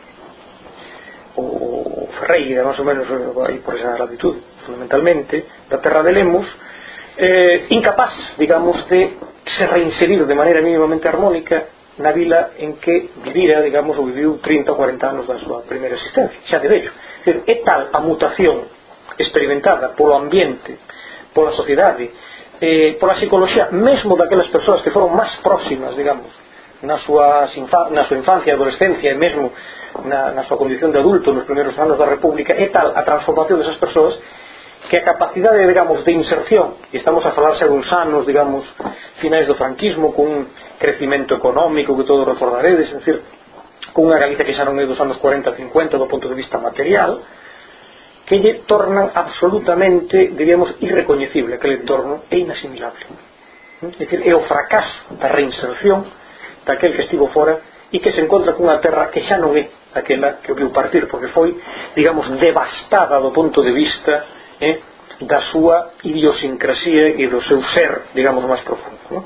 ou Ferreira, máis ou menos aí por esa latitud, fundamentalmente, da terra de Lemos, eh, incapaz, digamos, de se reinserir de maneira mínimamente armónica na vila en que vivira, digamos, ou viviu trinta ou cuarenta anos da súa primeira existencia, xa de vello. É tal a mutación experimentada polo ambiente, pola sociedade, eh, pola psicología mesmo daquelas persoas que foron máis próximas, digamos, na súa, na súa infancia, adolescencia e mesmo na, na súa condición de adulto nos primeiros anos da República, é tal a transformación desas persoas que a capacidade, digamos, de inserción, e estamos a falar xa duns anos, digamos, finais do franquismo, con un crecimento económico que todos recordaredes, é dicir, con unha Galicia que xa non é dos anos cuarenta a cincuenta do punto de vista material, que lle tornan absolutamente, diríamos, irrecoñecible aquele entorno e inasimilable. É dicir, é o fracaso da reinserción daquel que estivo fora e que se encontra cunha terra que xa non é aquela que o viu partir, porque foi, digamos, devastada do punto de vista eh, da súa idiosincrasía e do seu ser, digamos, máis profundo, non?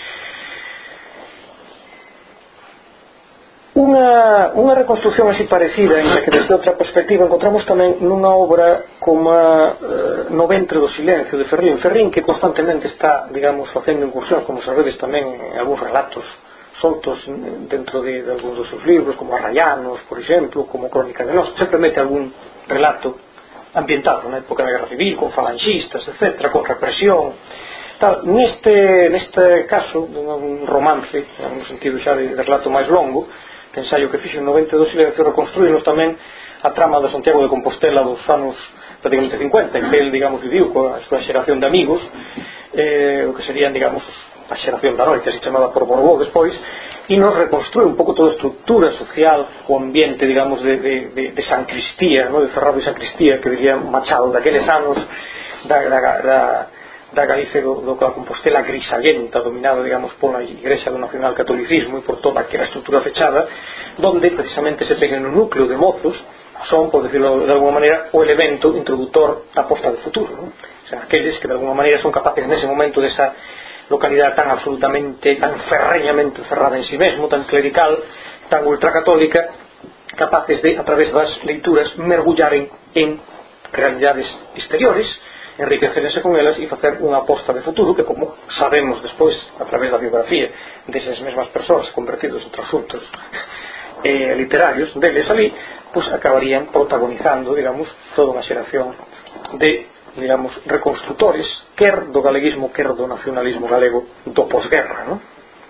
Unha, unha reconstrucción así parecida, en que desde outra perspectiva encontramos tamén nunha obra como a eh, No ventre do silencio de Ferrín. Ferrín que constantemente está, digamos, facendo incursións, como sabedes tamén, en algúns relatos soltos dentro de, de algúns dos seus libros, como Arrayanos, por exemplo, como Crónica de Nos, sempre mete algún relato ambientado na época da Guerra Civil, con falanxistas, etcétera, con represión, tal. Neste, neste caso, un romance, en un sentido xa de, de relato máis longo, que ensaio que fixo en No ventre do silencio, reconstruínos tamén a trama de Santiago de Compostela dos anos prácticamente cincuenta, en que ele, digamos, viviu coa súa xeración de amigos, eh, o que serían, digamos, a xeración da noite, así chamada por Borbó despois, e nos reconstrui un pouco toda a estructura social, o ambiente, digamos, de, de, de, de San Cristía, ¿no? De Ferrado e San Cristía, que diría Machado, daqueles anos da, da, da da Galicia do, do Compostela grisallenta, dominada, digamos, pola Igrexa do Nacional Catolicismo e por toda aquela estrutura fechada, donde precisamente se peguen un núcleo de mozos, son, por decirlo de alguma maneira, o elemento introductor da aposta de futuro, ¿no? O sea, aqueles que de alguma maneira son capaces nese momento desa localidade tan absolutamente, tan ferreñamente cerrada en si mesmo, tan clerical, tan ultracatólica, capaces de, a través das leituras, mergullaren en realidades exteriores, enriquecerse con elas e facer unha aposta de futuro que, como sabemos despois a través da biografía desas mesmas persoas convertidos en trasuntos eh, literarios deles ali, pues acabarían protagonizando, digamos, toda unha xeración de, digamos, reconstrutores, quer do galeguismo, quer do nacionalismo galego do posguerra, non?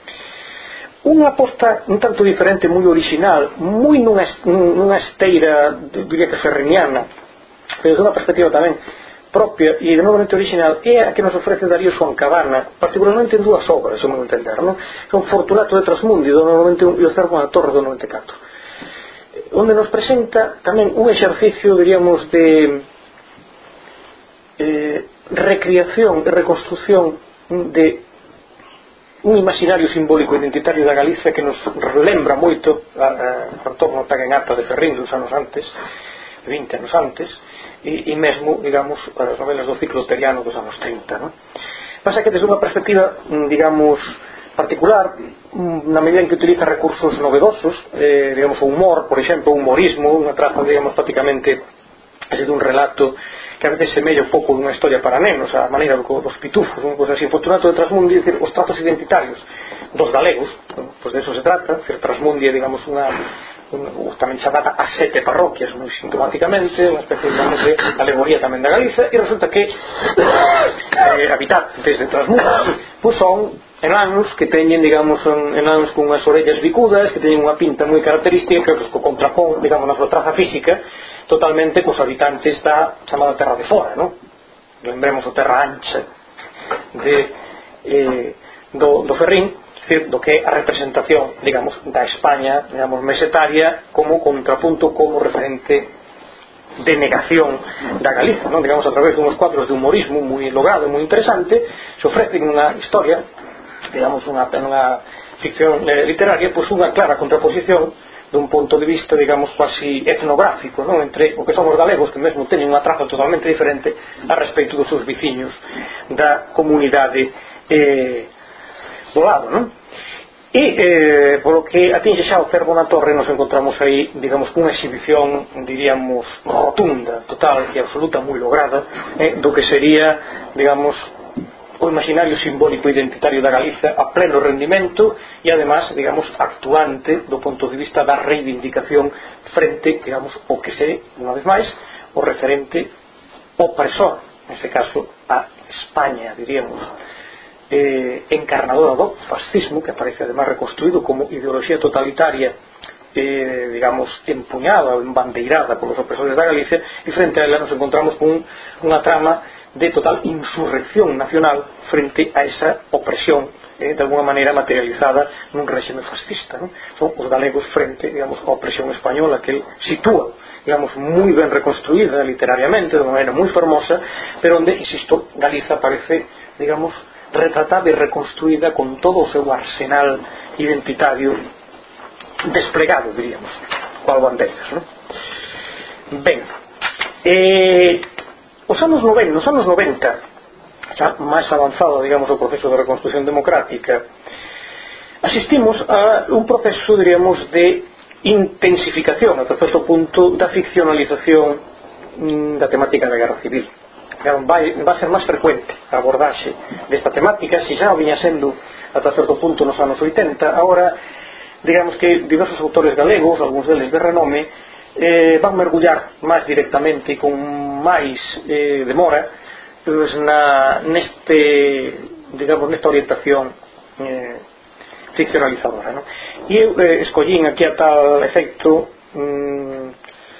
Unha aposta un tanto diferente, moi original, moi nunha, nunha esteira, diría que ferriniana, pero de unha perspectiva tamén propia e de novamente original, é a que nos ofrece Darío Xoán Cabana, particularmente en dúas obras, se me entender, non? Que é un Fortunato de Trasmundi do noventa e un e o Cervo na Torre do noventa e catro, onde nos presenta tamén un exercicio, diríamos, de eh, recreación e reconstrucción de un imaginario simbólico identitario da Galicia que nos lembra moito a, a, a torno ao Taguenata de Ferrín dos anos antes, vinte anos antes, e, e mesmo, digamos, as novelas do ciclo teriano dos anos trinta, non? Pasa que desde unha perspectiva, digamos, particular, na medida en que utiliza recursos novedosos, eh, digamos, o humor, por exemplo, o humorismo, unha traza, digamos, prácticamente ese dun relato que a veces semella un pouco dunha historia para nenos, a maneira dos pitufos, unha cosa así. Fortunato de Trasmundi, decir, os trazos identitarios dos galegos, bueno, pois de eso se trata. Decir, Trasmundi é, digamos, unha, un, tamén se trata a sete parroquias, moi sintomáticamente, unha especie, digamos, de alegoría tamén da Galiza, e resulta que eh, habitantes de Trasmundi pois son enanos que teñen, digamos, son enanos con unhas orellas bicudas, que teñen unha pinta moi característica, que co contrapón, digamos, na súa traza física totalmente cos habitantes da chamada Terra de Fora, non? Lembremos o Terra Ancha de, eh, do, do Ferrín, decir, do que é a representación, digamos, da España, digamos, mesetaria como contrapunto, como referente de negación da Galiza, non? Digamos, a través dunhos cuadros de humorismo moi logrado, moi interesante, se ofrecen unha historia, digamos, unha, unha ficción eh, literaria, pois unha clara contraposición dun ponto de vista, digamos, quasi etnográfico, non? Entre o que son os galegos, que mesmo teñen unha traza totalmente diferente a respecto dos seus veciños da comunidade eh, do lado, non? E eh, polo que atinge xa o Cervo na Torre, nos encontramos aí, digamos, unha exhibición, diríamos, rotunda, total e absoluta, moi lograda, eh, do que sería, digamos, o imaginario simbólico identitario da Galiza a pleno rendimento e además, digamos, actuante do ponto de vista da reivindicación frente, digamos, o que se, unha vez máis, o referente opresor, neste caso a España, diríamos, eh, encarnadora do fascismo, que aparece además reconstruído como ideoloxía totalitaria, eh, digamos, empuñada ou embandeirada polos opresores da Galicia, e frente a ela nos encontramos con unha trama de total insurrección nacional frente a esa opresión, eh, de alguna maneira materializada nun réxime fascista, non? Son os galegos frente, digamos, a opresión española, que el sitúa, digamos, moi ben reconstruída literariamente, de unha maneira moi fermosa, pero onde, insisto, Galiza parece, digamos, retratada e reconstruída con todo o seu arsenal identitario desplegado, diríamos, cual bandeiras, non? Ben, eh Os anos noventa, nos anos noventa, xa máis avanzado, digamos, o proceso de reconstrucción democrática, asistimos a un proceso, diríamos, de intensificación, ata certo punto, da ficcionalización mm, da temática da guerra civil. Vai, vai ser máis frecuente a abordaxe desta temática, se xa o viña sendo ata certo punto nos anos oitenta, agora, digamos que diversos autores galegos, algúns deles de renome, eh, van mergullar máis directamente con máis eh, demora pues, na, neste, digamos, nesta orientación eh, ficcionalizadora, non? E eu eh, escollín aquí a tal efecto mm,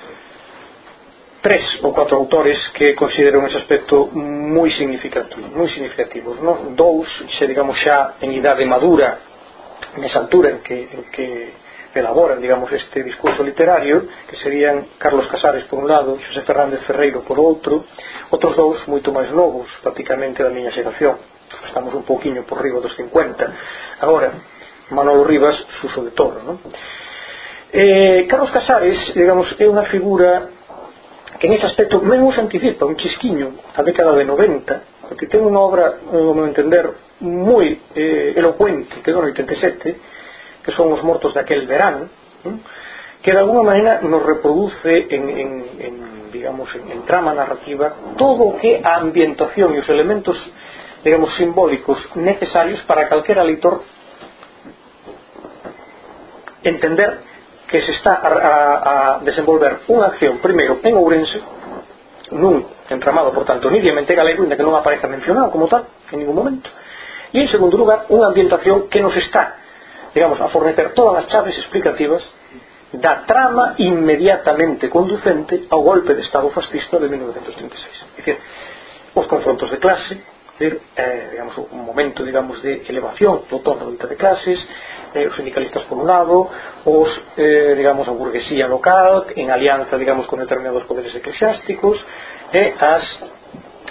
tres ou catro autores que considero ese aspecto moi significativo, moi significativos, non? Dous, xa digamos xa en idade madura, nesa altura en que, en que elaboran, digamos, este discurso literario, que serían Carlos Casares por un lado, Xosé Fernández Ferreiro por outro, outros dous moito máis novos, prácticamente da miña xeración, estamos un pouquiño por riba dos cincuenta. Agora, Manolo Rivas, Suso de Toro, non? Eh, Carlos Casares, digamos, é unha figura que nese aspecto mesmo se anticipa un chisquiño a década de noventa, porque ten unha obra, no meu entender, moi eh, elocuente, que do oitenta e sete, que son os mortos daquel verano, ¿eh? Que de alguna maneira nos reproduce en, en, en digamos, en, en trama narrativa todo o que a ambientación e os elementos, digamos, simbólicos necesarios para calquera leitor entender que se está a, a, a desenvolver unha acción, primeiro, en Ourense, nun entramado, por tanto, nítidamente galego, inda que non apareza mencionado como tal, en ningún momento, e en segundo lugar, unha ambientación que nos está, digamos, a fornecer todas as chaves explicativas da trama inmediatamente conducente ao golpe de Estado fascista de mil novecentos trinta e seis. É dicir, os confrontos de clase, decir, eh, digamos, un momento, digamos, de elevación do tono da loita de clases, eh, os sindicalistas por un lado, os, eh, digamos, a burguesía local, en alianza, digamos, con determinados poderes eclesiásticos, e as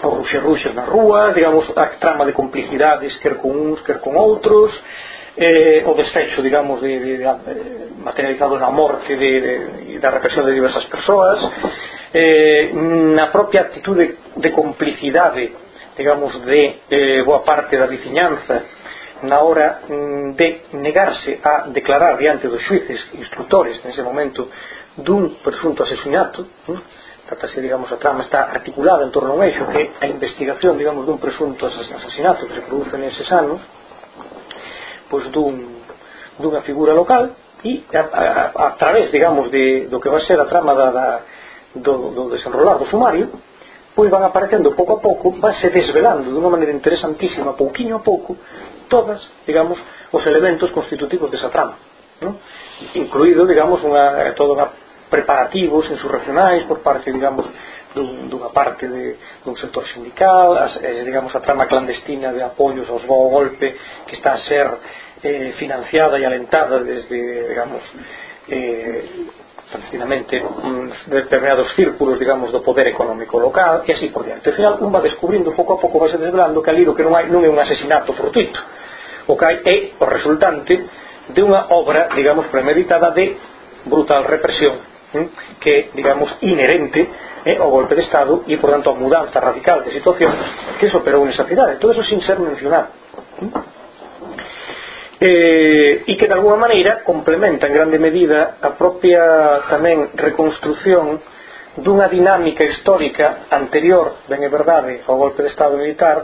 os ruxer-ruxer nas rúas, digamos, a trama de complicidades quer con uns, quer con outros, eh, o desfecho, digamos, de, de, de, materializado na morte de, de, de, da represión de diversas persoas, eh, na propia actitude de complicidade, digamos, de eh, boa parte da veciñanza na hora de negarse a declarar diante dos xuíces instructores nese momento dun presunto asesinato. Tratase, digamos, a trama está articulada en torno a un eixo que é a investigación, digamos, dun presunto asesinato que se produce neses anos, pois dun, dunha figura local, e a, a, a través, digamos, de, do que vai ser a trama da, da, do, do desenrolar do sumario, pois van aparecendo pouco a pouco, van se desvelando de unha maneira interesantísima, pouquiño a pouco, todas, digamos, os elementos constitutivos desa trama, ¿no? Incluído, digamos, unha, toda unha preparativos insurreccionais por parte, digamos, dun, dunha parte de, dun sector sindical, as, eh, digamos, a trama clandestina de apoios aos ao golpe que está a ser eh, financiada e alentada desde, digamos, eh, clandestinamente determinados círculos, digamos, do poder económico local e así por diante. Ao final, un va descubrindo pouco a pouco, vai se desvelando que ali o que non hai non é un asesinato fortuito, o que hai é o resultante de unha obra, digamos, premeditada de brutal represión que, digamos, inherente eh, ao golpe de Estado e, por tanto, a mudanza radical de situación que se operou nesa cidade. Todo eso sin ser mencionado, eh, e que de alguna maneira complementa en grande medida a propia tamén reconstrución dunha dinámica histórica anterior, ben é verdade, ao golpe de Estado militar,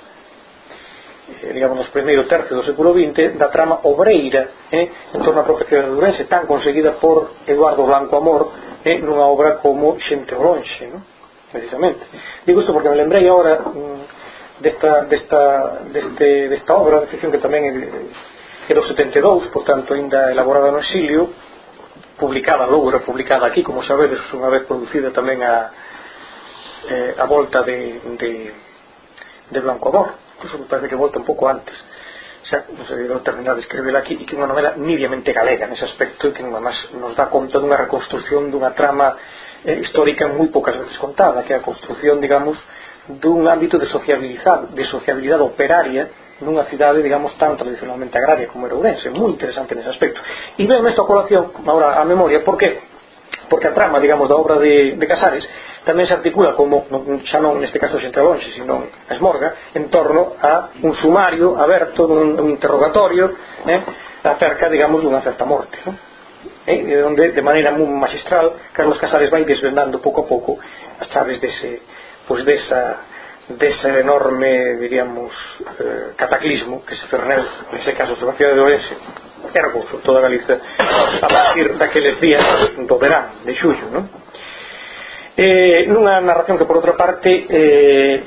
eh, digamos, nos primeiro tercio do século vinte, da trama obreira eh, en torno á propia cidade de Ourense, tan conseguida por Eduardo Blanco Amor eh, nunha obra como Xente ao lonxe, ¿no? Precisamente. Digo isto porque me lembrei agora mm, desta, desta, deste, desta obra de ficción que tamén é, de, é do setenta e dous, portanto, ainda elaborada no exilio, publicada, logo republicada aquí, como sabedes, unha vez producida tamén a, eh, a volta de, de, de Blanco Amor. Incluso me parece que volta un pouco antes, xa, non sei, vou terminar de escribirla aquí, e que é unha novela nidiamente galega nese aspecto, e que además nos dá conta dunha reconstrucción dunha trama eh, histórica moi poucas veces contada, que é a construcción, digamos, dun ámbito de sociabilidade, de sociabilidade operaria nunha cidade, digamos, tan tradicionalmente agraria como era Ourense. Moi interesante nese aspecto. E veo nesta colación, agora a memoria, por que? Porque a trama, digamos, da obra de, de Casares tamén se articula como, xa non neste caso Xente ao lonxe, sino a Esmorga, en torno a un sumario aberto, un, un interrogatorio eh, acerca, digamos, dunha certa morte, ¿no? Eh, onde de maneira moi magistral Carlos Casares vai desvendando pouco a pouco as chaves dese, pois desa dese enorme, diríamos, eh, cataclismo que se cerneu, nese caso, sobre a cidade de Ourense, ergo, sobre toda Galiza, a partir daqueles días do verán, de xullo, non? Eh, nunha narración que, por outra parte, eh,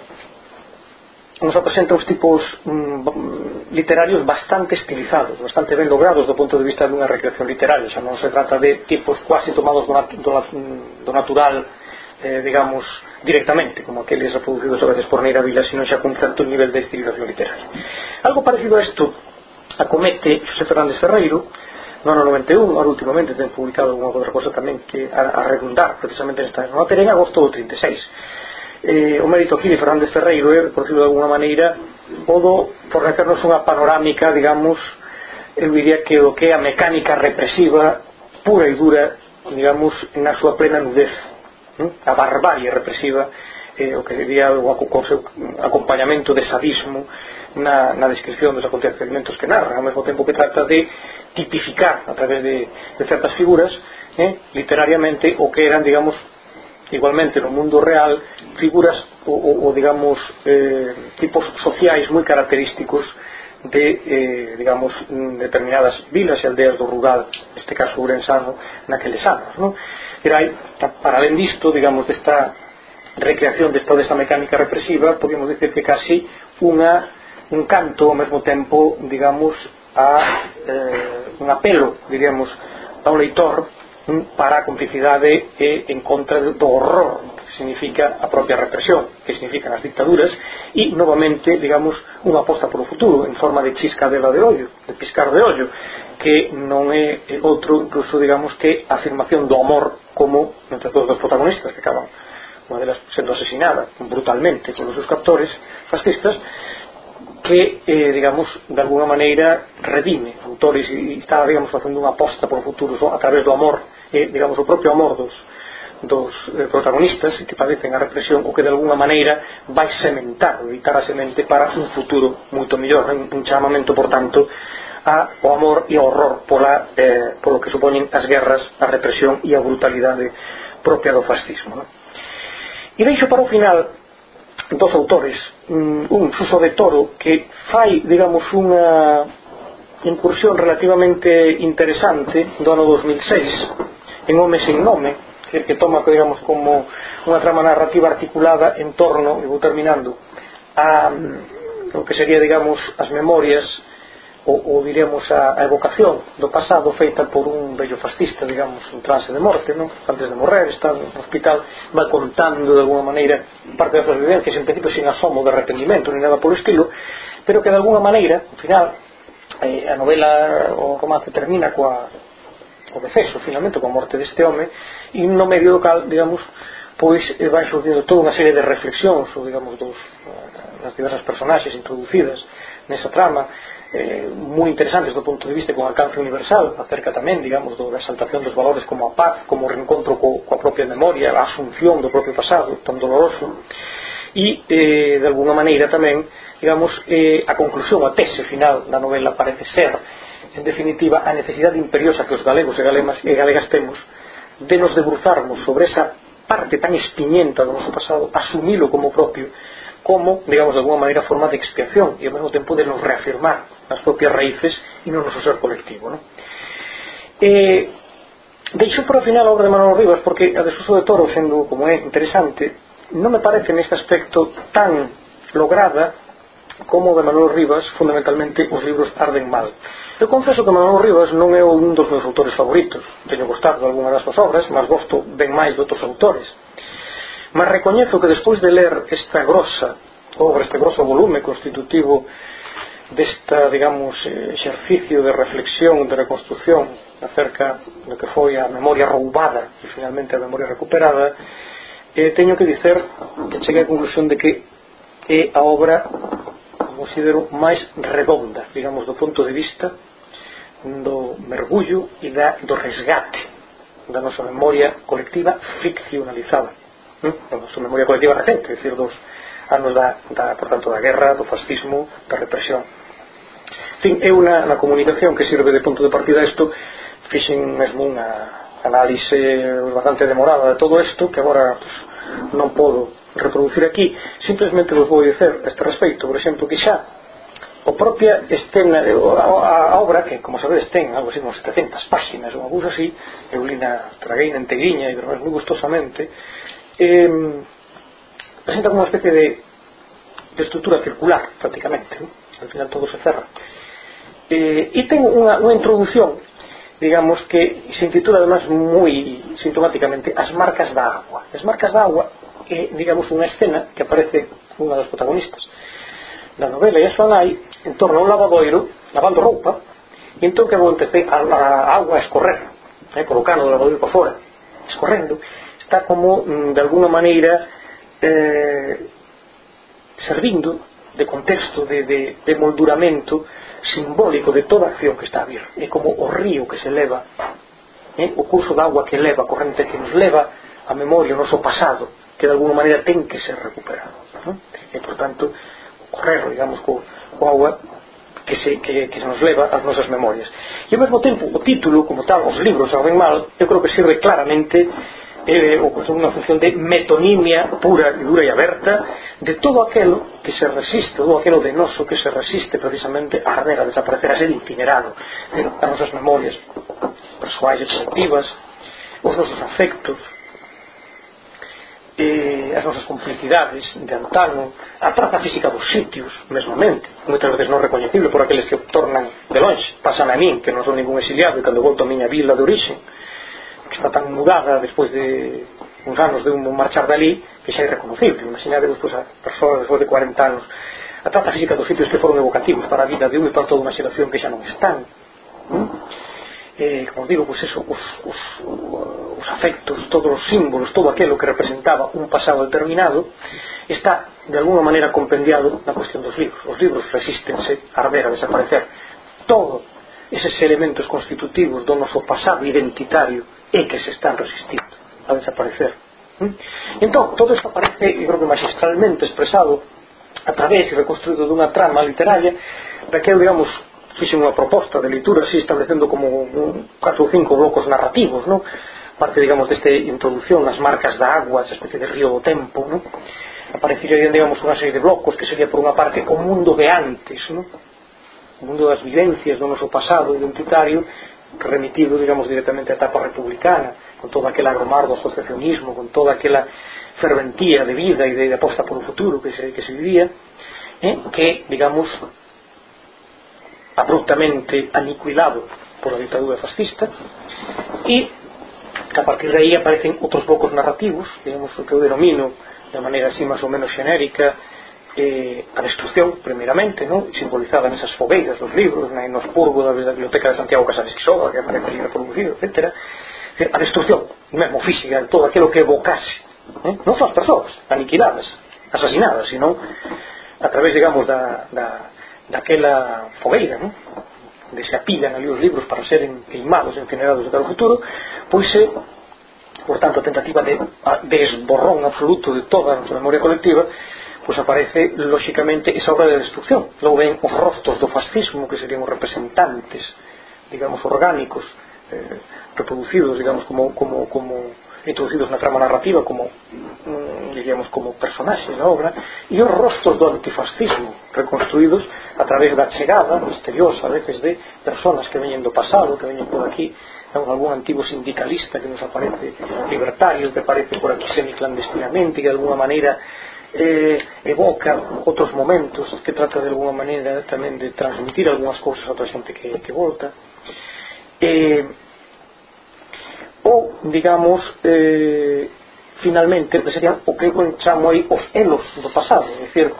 nos apresenta uns tipos mm, literarios bastante estilizados, bastante ben logrados do punto de vista dunha recreación literaria. Xa non se trata de tipos quasi tomados do, nat do, nat do natural, eh, digamos, directamente, como aqueles reproducidos a veces por Neira Vila, sino xa con certo nivel de estilización literaria. Algo parecido a isto acomete Xosé Fernández Ferreiro no ano noventa e un. Ahora últimamente ten publicado unha outra cosa tamén que a, a redundar precisamente nesta mesma matéria, en agosto do trinta e seis. Eh, o mérito aquí de Fernández Ferreiro é, por decirlo de alguna maneira, podo fornecernos unha panorámica, digamos, eu diría que o que é a mecánica represiva pura e dura, digamos, na súa plena nudez, ¿no? A barbarie represiva, eh, o que sería o acompañamento de sadismo na, na descripción dos acontecementos que narra, ao mesmo tempo que trata de tipificar a través de, de certas figuras eh, literariamente o que eran, digamos, igualmente no mundo real, figuras ou, ou, ou digamos, eh, tipos sociais moi característicos de, eh, digamos, determinadas vilas e aldeas do rural, neste caso ourensano, naqueles anos, ¿no? Era aí, para além disto, digamos, desta recreación desta, desta mecánica represiva, podemos dicir que casi unha, un canto ao mesmo tempo, digamos, a eh, un apelo, diríamos, ao leitor para a complicidade e en contra do horror que significa a propia represión, que significan as dictaduras, e novamente, digamos, unha aposta polo futuro en forma de chiscadela de ollo, de piscar de ollo, que non é outro, incluso, digamos, que a afirmación do amor como entre todos os protagonistas que acaban unha delas sendo asesinada brutalmente polos seus captores fascistas, que, eh, digamos, de alguna maneira redime autores e está, digamos, facendo unha aposta por futuros a través do amor, eh, digamos, o propio amor dos, dos eh, protagonistas que padecen a represión, o que de alguna maneira vai sementar, evitar a semente para un futuro moito mellor, un, un chamamento, por tanto, a, o amor e o horror pola, eh, polo que supoñen as guerras, a represión e a brutalidade propia do fascismo, non? E deixo para o final dos autores, un Suso de Toro, que fai, digamos, unha incursión relativamente interesante do ano dos mil seis en Home sen nome, que, que toma, digamos, como unha trama narrativa articulada en torno, e vou terminando, a o que sería, digamos, as memorias ou, ou diremos a, a evocación do pasado feita por un vello fascista, digamos, en trance de morte, non? Antes de morrer, está no hospital, vai contando de alguna maneira parte das súas vivencias, en principio sin asomo de arrependimento ni nada polo estilo, pero que de alguna maneira, ao final, eh, a novela, o romance termina coa o deceso, finalmente, coa morte deste home, e no medio do cal, digamos, pois eh, vai surgindo toda unha serie de reflexións, ou digamos, dos, das diversas personaxes introducidas nesa trama, eh, moi interesantes do punto de vista con alcance universal, acerca tamén, digamos, do, da exaltación dos valores como a paz, como o reencontro co, coa propia memoria, a asunción do propio pasado tan doloroso, e eh, de alguna maneira tamén, digamos, eh, a conclusión, a tese final da novela parece ser, en definitiva, a necesidade imperiosa que os galegos e galegas, e galegas temos de nos debruzarmos sobre esa parte tan espiñenta do noso pasado, asumilo como propio, como, digamos, de alguna maneira forma de expiación, e ao mesmo tempo de nos reafirmar nas propias raíces e no noso ser colectivo, non? Eh, deixo por ao final a obra de Manolo Rivas, porque a de Suso de Toro, sendo como é interesante, non me parece neste aspecto tan lograda como de Manolo Rivas, fundamentalmente os libros Arden Mal. Eu confeso que Manolo Rivas non é un dos meus autores favoritos, teño gostado de algunha das súas obras, mas gosto ben máis de outros autores, mas recoñezo que despois de ler esta grosa obra, este grosso volume constitutivo desta, digamos, exercicio de reflexión, de reconstrucción acerca do que foi a memoria roubada e finalmente a memoria recuperada, eh, teño que dicer que cheguei á conclusión de que é a obra, considero, máis redonda, digamos, do punto de vista do mergullo e da, do resgate da nosa memoria colectiva ficcionalizada, ¿no? Da nosa memoria colectiva recente, é dicir, dos anos da, da, por tanto, da guerra, do fascismo, da represión. En fin, é unha, unha comunicación que sirve de punto de partida a isto. Fixen mesmo unha análise bastante demorada de todo isto, que agora pues, non podo reproducir aquí. Simplemente vos vou dizer a este respecto, por exemplo, que xa o propia escena, a, a obra, que como sabedes ten algo así uns setecentas páxinas, unha cousa así, eu li na traguei na enteiriña e moi gustosamente, eh, presenta como unha especie de, de estrutura circular prácticamente, ¿no? Al final todo se cerra, eh, e ten unha, unha introducción, digamos, que se intitula además moi sintomáticamente As marcas da agua. As marcas da agua é, digamos, unha escena que aparece unha das protagonistas da novela e a súa nai en torno a un lavadoiro lavando roupa, e entón que acontece, a, a agua a escorrer, eh, polo cano do lavadoiro para fora, escorrendo, está como de alguna maneira eh, servindo de contexto, de, de, de molduramento simbólico de toda a acción que está a vir. É como o río que se leva, eh, o curso de agua que leva, a corrente que nos leva a memoria, o noso pasado, que de alguna maneira ten que ser recuperado, ¿no? E por tanto correr, digamos, co, co agua que se, que, que se nos leva ás nosas memorias. E ao mesmo tempo o título, como tal, os libros Arden Mal, eu creo que sirve claramente eh, ou con unha función de metonimia pura e dura e aberta de todo aquelo que se resiste, todo aquelo de noso que se resiste precisamente a arder, a desaparecer, a ser incinerado, as nosas memorias persoais e colectivas, os nosos afectos, eh, as nosas complicidades de antano, a traza física dos sitios, mesmamente, moitas veces non recoñecible por aqueles que o tornan de longe. Pásame a min, que non son ningún exiliado, e cando volto a miña vila de origen, que está tan mudada despois de uns anos de un marchar dali, que xa é reconocible. Imaginade despois a persoas despois de cuarenta anos, a traza física dos sitios que foron evocativos para a vida de un e para toda unha xeración que xa non están, ¿no? eh, como digo, pues eso, os, os, os afectos, todos os símbolos, todo aquilo que representaba un pasado determinado, está de alguna maneira compendiado na cuestión dos libros. Os libros resístense a arder, a desaparecer. Todos eses elementos constitutivos do noso pasado identitario é que se están resistindo a desaparecer. ¿Mm? Entón, todo isto aparece, eu creo que magistralmente expresado a través e reconstruído dunha trama literaria daquela, digamos, fixe unha proposta de leitura así, establecendo como un, catro ou cinco blocos narrativos, ¿no? Parte, digamos, desta introducción as marcas da agua, esa especie de río do tempo, ¿no? Aparecerían, digamos, unha serie de blocos que sería, por unha parte, o mundo de antes, ¿no? O mundo das vivencias do noso pasado identitario, remitido, digamos, directamente á etapa republicana, con toda aquela agromar do asociacionismo, con toda aquela ferventía de vida e de aposta por un futuro que se, que se vivía, eh? que, digamos, abruptamente aniquilado por a ditadura fascista, e que a partir de aí aparecen outros blocos narrativos, digamos, o que eu denomino de maneira así máis ou menos xenérica, eh, a destrucción, primeiramente, ¿no? Simbolizada nesas fogueiras dos libros, na, no expurgo da Biblioteca de Santiago Casares Quixoa, que aparece ali reproducido, etcétera. A destrucción, mesmo física, de todo aquilo que evocase, eh? non só as persoas aniquiladas, asasinadas, sino a través, digamos, da, da, daquela fogueira, ¿no? Onde se apilan ali os libros para seren queimados, incinerados de cara ao futuro, pois se, por tanto, a tentativa de, de esborrón absoluto de toda a nosa memoria colectiva, pois aparece, lóxicamente, esa obra de destrucción. Logo ven os rostros do fascismo, que serían os representantes, digamos, orgánicos, eh, reproducidos, digamos, como, como, como introducidos na trama narrativa, como, mm, diríamos, como personaxes da obra, e os rostros do antifascismo, reconstruídos a través da chegada misteriosa, a veces, de personas que veñen do pasado, que veñen por aquí, algún antigo sindicalista que nos aparece libertario, que aparece por aquí semiclandestinamente, que de alguna maneira eh, evoca outros momentos, que trata de alguna maneira tamén de transmitir algunhas cousas a outra xente que, que volta, eh, ou, digamos, eh, finalmente, que serían o que eu chamo aí os elos do pasado, é dicir,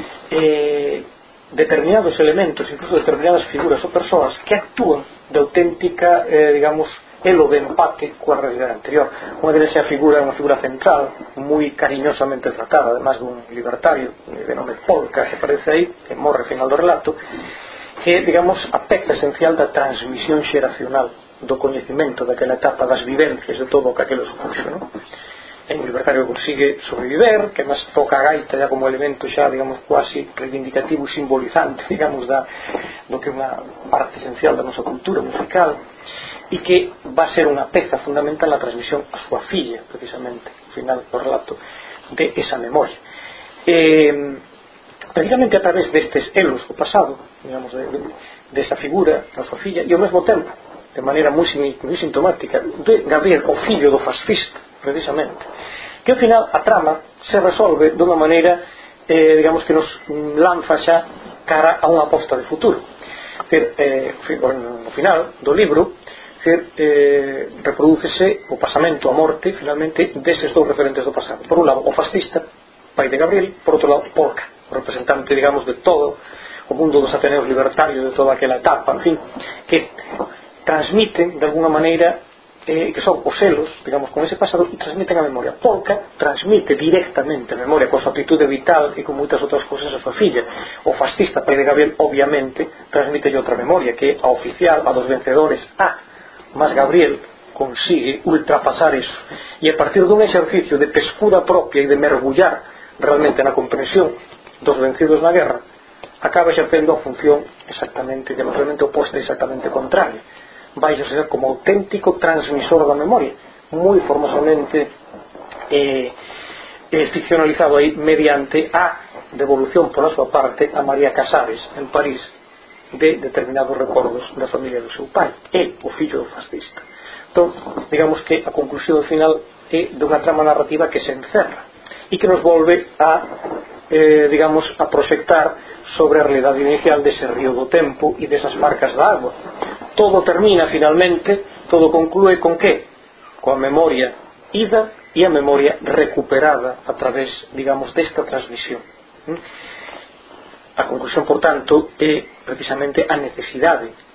eh, determinados elementos, incluso determinadas figuras ou persoas que actúan de auténtica, eh, digamos, elo de empate coa realidade anterior. Unha deles é a figura, unha figura central, moi cariñosamente tratada, además dun libertario de nome Polka, que aparece aí, que morre ao final do relato, que é, digamos, a peza esencial da transmisión xeracional do coñecemento daquela etapa das vivencias de todo o que aquilo supuxo, non? En o libertario consigue sobreviver, que máis toca a gaita ya como elemento xa, digamos, quasi reivindicativo e simbolizante, digamos, da, do que é unha parte esencial da nosa cultura musical, e que va a ser unha peza fundamental na transmisión a súa filla, precisamente, ao final do relato, de esa memoria. Eh, precisamente a través destes elos do pasado, digamos, de, de, de esa figura da súa filla, e ao mesmo tempo, de maneira moi, moi sintomática, de Gabriel, o fillo do fascista, precisamente, que ao final a trama se resolve dunha maneira, eh, digamos, que nos lanza xa cara a unha aposta de futuro. Decir, eh, no final do libro, decir, eh, reprodúcese o pasamento, a morte, finalmente, deses dous referentes do pasado. Por un lado, o fascista, pai de Gabriel; por outro lado, Polka, o representante, digamos, de todo o mundo dos ateneos libertarios, de toda aquela etapa, en fin, que transmiten, de alguna maneira, eh, que son os selos, digamos, con ese pasado, e transmiten a memoria. Polka transmite directamente a memoria con a súa actitude vital e con moitas outras cousas a súa filla. O fascista, pai de Gabriel, obviamente transmite outra memoria, que é a oficial, a dos vencedores, a mas Gabriel consigue ultrapasar eso, e a partir dun exercicio de pescura propia e de mergullar realmente na comprensión dos vencidos na guerra, acaba exercendo a función exactamente, diametralmente oposta e exactamente contraria. Vai a ser como auténtico transmisor da memoria, moi formosamente eh, eh, ficcionalizado aí mediante a devolución pola súa parte a María Casares en París de determinados recordos da familia do seu pai, é o fillo do fascista. Entón, digamos que a conclusión final é dunha trama narrativa que se encerra e que nos volve a eh, digamos, a proxectar sobre a realidade inicial dese río do tempo e desas marcas da agua. Todo termina finalmente, todo conclúe con que? Coa memoria ida e a memoria recuperada a través, digamos, desta transmisión. A conclusión, por tanto, é precisamente a necesidade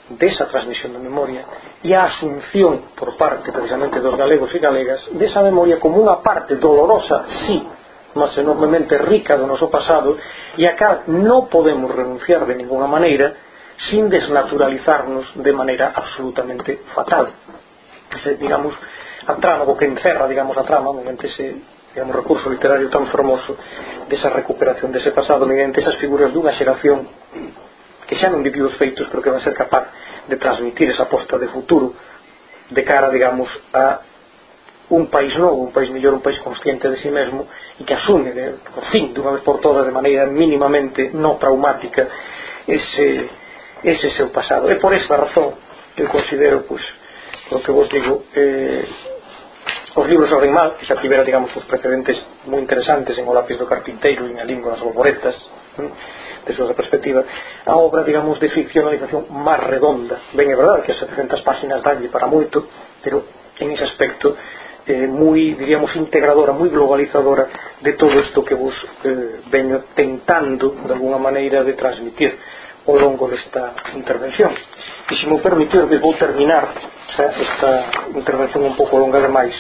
desa transmisión de memoria e a asunción por parte precisamente dos galegos e galegas desa memoria como unha parte dolorosa, sí, mas enormemente rica do noso pasado e a cal non podemos renunciar de ninguna maneira sin desnaturalizarnos de maneira absolutamente fatal. Ese, digamos, a trama, o que encerra, digamos, a trama mediante ese, digamos, recurso literario tan fermoso desa recuperación dese pasado mediante esas figuras dunha xeración que xa non viviu os feitos, pero que vai ser capaz de transmitir esa aposta de futuro de cara, digamos, a un país novo, un país mellor, un país consciente de si mesmo e que asume, de, por fin, dunha vez por todas, de maneira mínimamente non traumática ese, ese seu pasado. E por esta razón eu considero, pois, o que vos digo, eh, os libros abren mal, que xa tivera, digamos, os precedentes moi interesantes en O lápis do carpinteiro e en A lingua das borboretas, hm? desde esa perspectiva, a obra, digamos, de ficcionalización máis redonda. Ben, é verdade que as setecentas páxinas danlle para moito, pero en ese aspecto eh, moi, diríamos, integradora, moi globalizadora de todo isto que vos eh, veño tentando de alguna maneira de transmitir ao longo desta intervención. E se me permitir, vou terminar xa, esta intervención un pouco longa demais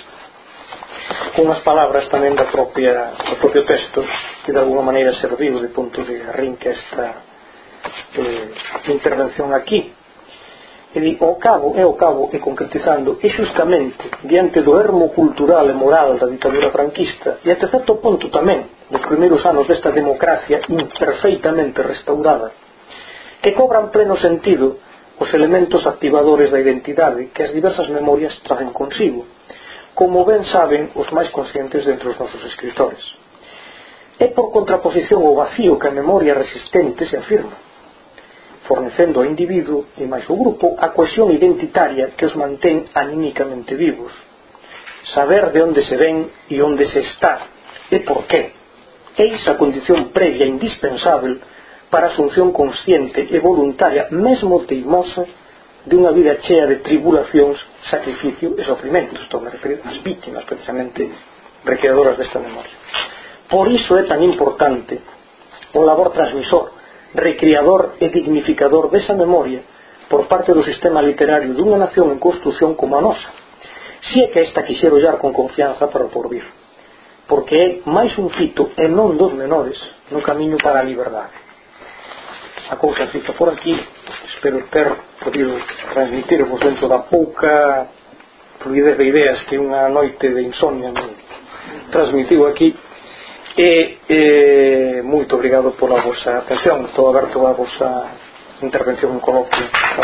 con as palabras tamén da propia, do propio texto que de alguna maneira serviu de punto de arrinque esta eh, intervención aquí. E di, ao cabo, e ao cabo, e concretizando, e justamente diante do ermo cultural e moral da ditadura franquista e até certo ponto tamén dos primeiros anos desta democracia imperfeitamente restaurada, que cobran pleno sentido os elementos activadores da identidade que as diversas memorias traen consigo, como ben saben os máis conscientes dentre os nosos escritores. É por contraposición ao vacío que a memoria resistente se afirma, fornecendo ao individuo e máis ao grupo a cohesión identitaria que os mantén anímicamente vivos, saber de onde se ven e onde se está e por qué. Eis a condición previa indispensável para a asunción consciente e voluntaria, mesmo teimosa, de unha vida chea de tribulacións, sacrificio e sofrimento. Estou me referir ás vítimas precisamente recreadoras desta memoria. Por iso é tan importante o labor transmisor, recreador e dignificador desa memoria por parte do sistema literario dunha nación en construción como a nosa, si é que esta quixera ollar con confianza para o porvir, porque é máis un fito e non dos menores no camiño para a liberdade. A cousa fica por aquí. Espero ter podido transmitirvos dentro da pouca fluidez de ideas que unha noite de insomnia me transmitiu aquí e eh, moito obrigado pola vosa atención. Estou aberto a vosa intervención en coloquio.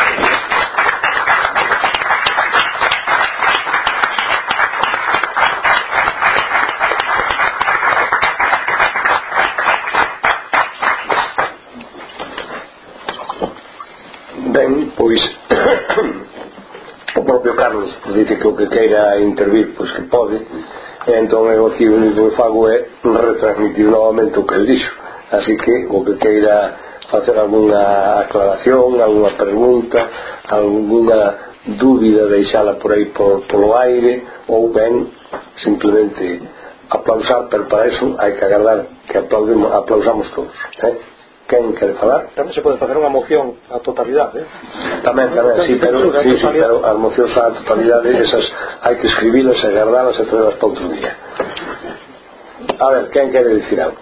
Ben, pois o propio Carlos dice que o que queira intervir, pois que pode, e entón eu aquí o único que fago é retransmitir novamente o que ele dixo. Así que o que queira facer algunha aclaración, algunha pregunta, algunha dúbida, deixala por aí por, polo aire, ou ben simplemente aplausar, pero para eso hai que agardar que aplaudemos, aplausamos todos, eh? Quen quere falar? Tamén se pode facer unha moción á totalidade, eh? Tamén, tamén, sí, pero, sí, sí, pero as mocións á totalidade esas hai que escribilas e guardalas e traerlas para outro día. A ver, quen quere dicir algo?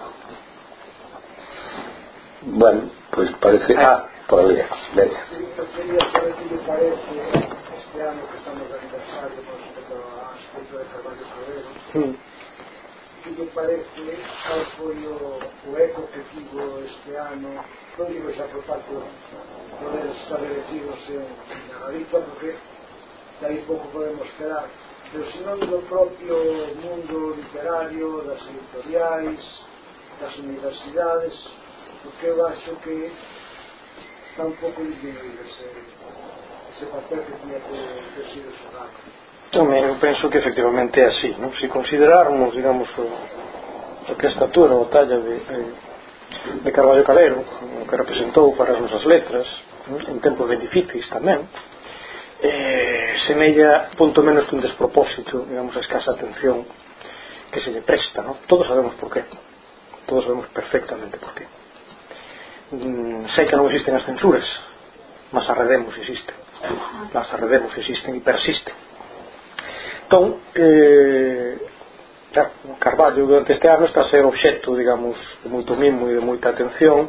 Bueno, pois pues parece... Ah, por ali, veña. Sí, eu quería saber que lle parece este ano que estamos de aniversario con respecto á escrito de Carballo Calero. Mm. Que lle parece cal foi o, o eco que tivo este ano, non digo xa por parte de poder establecidos en, en Galicia, porque de aí pouco podemos quedar, pero senón do propio mundo literario, das editoriais, das universidades, porque eu acho que está un pouco disminuído ese, ese papel que tiña que ter sido xogado. Tamén eu penso que efectivamente é así, non? Se considerarmos, digamos, o, o que a estatura ou talla de, de, de Carballo Calero, o que representou para as nosas letras, non? En tempos ben difíciles tamén, eh, semella punto menos que un despropósito, digamos, a escasa atención que se lle presta, non? Todos sabemos por qué, todos sabemos perfectamente por qué. Mm, sei que non existen as censuras, mas a redemos existen, as redemos existen e persisten. Entón, eh, Carballo durante este ano está a ser obxecto, digamos, de moito mimo e de moita atención,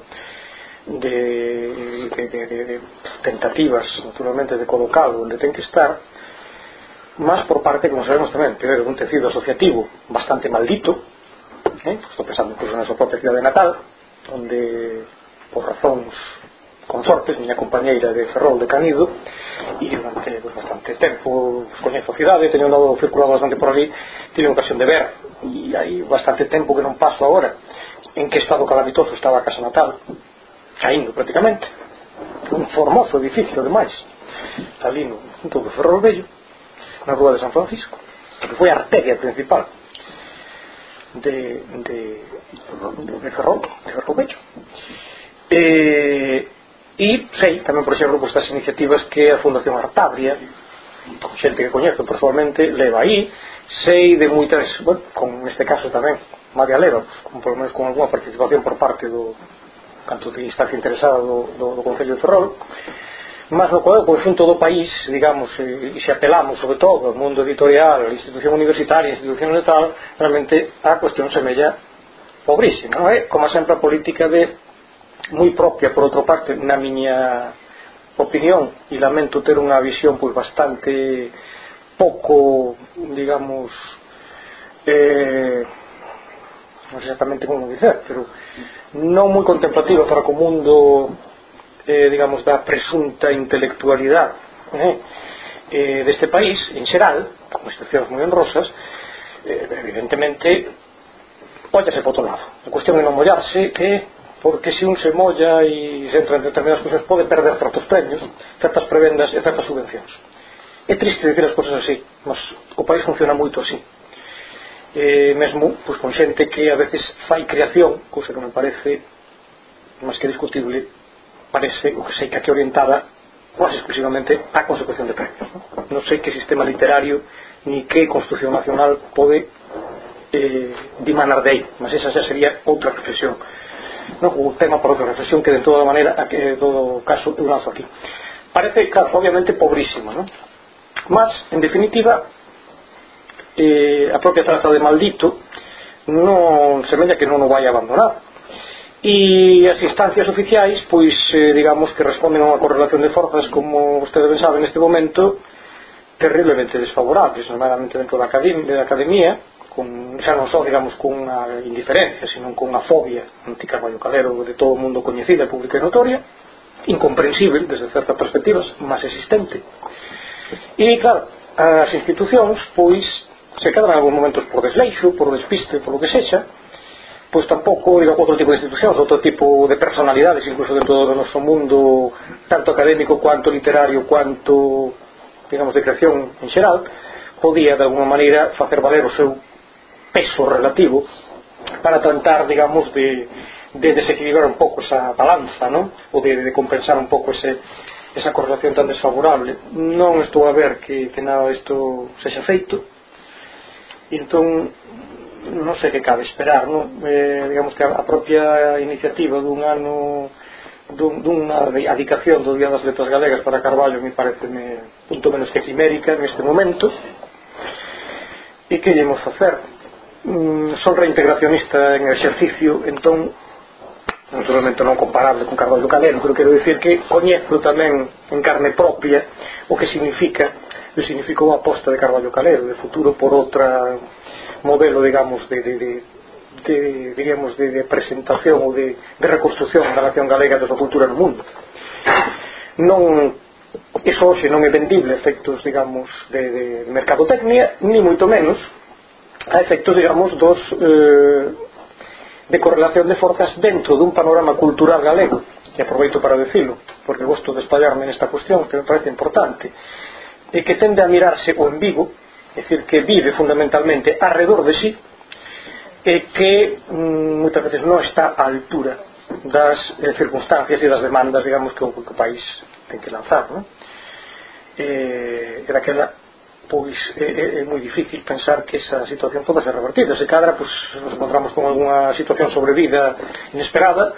de, de, de, de tentativas, naturalmente, de colocalo onde ten que estar, mas por parte, como sabemos tamén, primeiro, un tecido asociativo bastante maldito, eh? Estou pensando incluso na súa propia cidade natal, onde, por razóns consortes, miña compañeira de Ferrol de Canido, e durante pues, bastante tempo coñezo a cidade, teño andado circulado bastante por ali, teño ocasión de ver, e hai bastante tempo que non paso agora en que estado calamitoso estaba a casa natal, caindo prácticamente, un formoso edificio ademais, ali no punto do Ferrol Vello, na rúa de San Francisco, que foi a arteria principal de de, de Ferrol de Ferrol Vello. E E sei tamén, por exemplo, pues, estas iniciativas que a Fundación Artabria, xente que coñezo personalmente, leva aí. Sei de moitas, bueno, con neste caso tamén María Leva, con, por lo menos con alguna participación por parte do canto de instancia interesada do, do, do Concello de Ferrol, mas no cual, por xunto do país, digamos, e, e se apelamos sobre todo ao mundo editorial, a institución universitaria, a institución de tal, realmente a cuestión semella pobrísima, non é? Como sempre a política de moi propia, por outra parte, na miña opinión, e lamento ter unha visión pois bastante pouco, digamos, eh, non sei exactamente como dizer, pero non moi contemplativa para o mundo, eh, digamos, da presunta intelectualidade eh, eh, deste país, en xeral, con excepcións moi honrosas, eh, evidentemente, póllase por outro lado. A cuestión é non mollarse, que porque se un se molla e se entra en determinadas cousas pode perder certos premios, certas prebendas e certas subvencións. É triste dicir as cousas así, mas o país funciona moito así, e mesmo pois, con xente que a veces fai creación, cousa que me parece máis que discutible, parece o que sei que aquí orientada quase exclusivamente a consecución de premios, non, non sei que sistema literario ni que construcción nacional pode eh, dimanar de aí, mas esa xa sería outra reflexión, no, o tema por outra reflexión que de toda maneira a que de todo caso eu lanzo aquí. Parece, claro, obviamente pobrísimo, non? Mas, en definitiva, eh, a propia traza de maldito non semella que non o vai abandonar, e as instancias oficiais pois, eh, digamos que responden a unha correlación de forzas, como ustedes ben saben neste momento, terriblemente desfavorables, normalmente dentro da academia, da academia con, xa non só, digamos, con unha indiferencia, sino con unha fobia anti-Carballo Calero de todo o mundo coñecida, pública e notoria, incomprensible desde certas perspectivas, mas existente. E, claro, as institucións, pois, se quedan en algún momentos por desleixo, por despiste, por lo que sexa, pois tampouco, digo, outro tipo de institucións, outro tipo de personalidades, incluso dentro do noso mundo, tanto académico, quanto literario, quanto, digamos, de creación en xeral, podía, de alguna maneira, facer valer o seu peso relativo para tratar, digamos, de, de desequilibrar un pouco esa balanza, ¿no? Ou de, de compensar un pouco ese, esa correlación tan desfavorable. Non estou a ver que, que nada disto sexa feito, e entón non sei que cabe esperar, ¿no? Eh, digamos que a, a propia iniciativa dun ano dun, dunha adicación do Día das Letras Galegas para Carballo me parece me, punto menos que quimérica neste momento. E que llemos facer? Mm, son reintegracionista en exercicio, entón naturalmente non comparable con Carballo Calero, pero quero dicir que coñezo tamén en carne propia o que significa o que significou a aposta de Carballo Calero de futuro por outra modelo, digamos, de, de, de, de digamos, de, de presentación ou de, de reconstrucción da nación galega da súa cultura no mundo. Non, iso hoxe non é vendible a efectos, digamos, de, de mercadotecnia, ni moito menos a efectos, digamos, dos eh, de correlación de forzas dentro dun panorama cultural galego, que aproveito para decirlo porque gosto de espallarme nesta cuestión que me parece importante, e que tende a mirarse o en vivo, é dicir, que vive fundamentalmente arredor de sí, e que mm, moitas veces non está á altura das eh, circunstancias e das demandas, digamos, que o, que o país ten que lanzar, non? E, e daquela pois é, é, é moi difícil pensar que esa situación poda ser revertida. Se cadra, pois, nos encontramos con algunha situación sobrevida inesperada,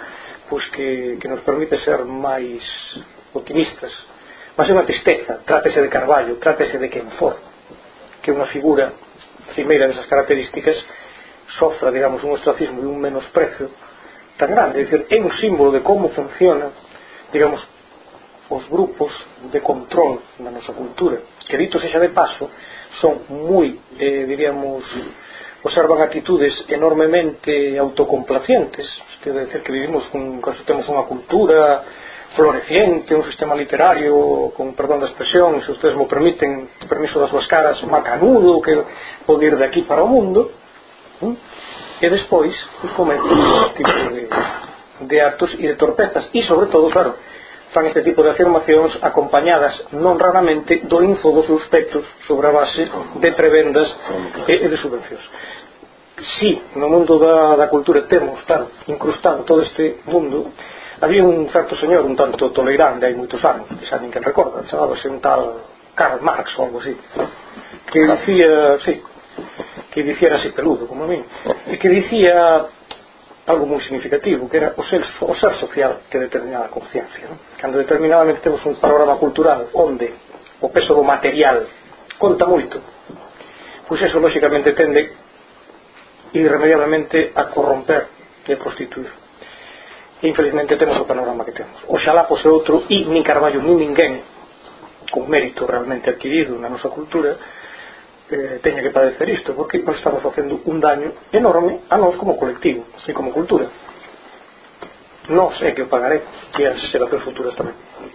pois que, que nos permite ser máis optimistas. Mas é unha tristeza, trátese de Carballo, trátese de quen for, que unha figura primeira desas características sofra, digamos, un ostracismo e un menosprecio tan grande. É dicir, é un símbolo de como funciona, digamos, os grupos de control na nosa cultura, que dito sexa de paso son moi, eh, diríamos, observan actitudes enormemente autocomplacientes. Quero decir que vivimos con, casi temos unha cultura floreciente, un sistema literario, con perdón da expresión, se ustedes me permiten, permiso das súas caras, macanudo, que pode ir de aquí para o mundo, ¿eh? E despois cometen este tipo de, de actos e de torpezas, e sobre todo, claro, fan este tipo de afirmacións acompañadas non raramente do inzo dos seus pectos sobre a base de prebendas e, e de subvencións. Si no mundo da, da cultura temos, claro, incrustado todo este mundo, había un certo señor un tanto tolerante hai moitos anos, que xa ninguén recorda, chamábase un tal Karl Marx ou algo así, que dicía, sí, que dicía así peludo como a mí, e que dicía algo moi significativo, que era o ser, o ser social que determinaba a conciencia, ¿no? Cando determinadamente temos un panorama cultural onde o peso do material conta moito, pois eso lógicamente tende irremediablemente a corromper e a prostituir. E infelizmente temos o panorama que temos. Oxalá pose outro, e nin Carballo nin ninguén con mérito realmente adquirido na nosa cultura eh, teña que padecer isto, porque nos estamos facendo un daño enorme a nós como colectivo e como cultura. Nós é que o pagaremos, e as xeracións futuras tamén.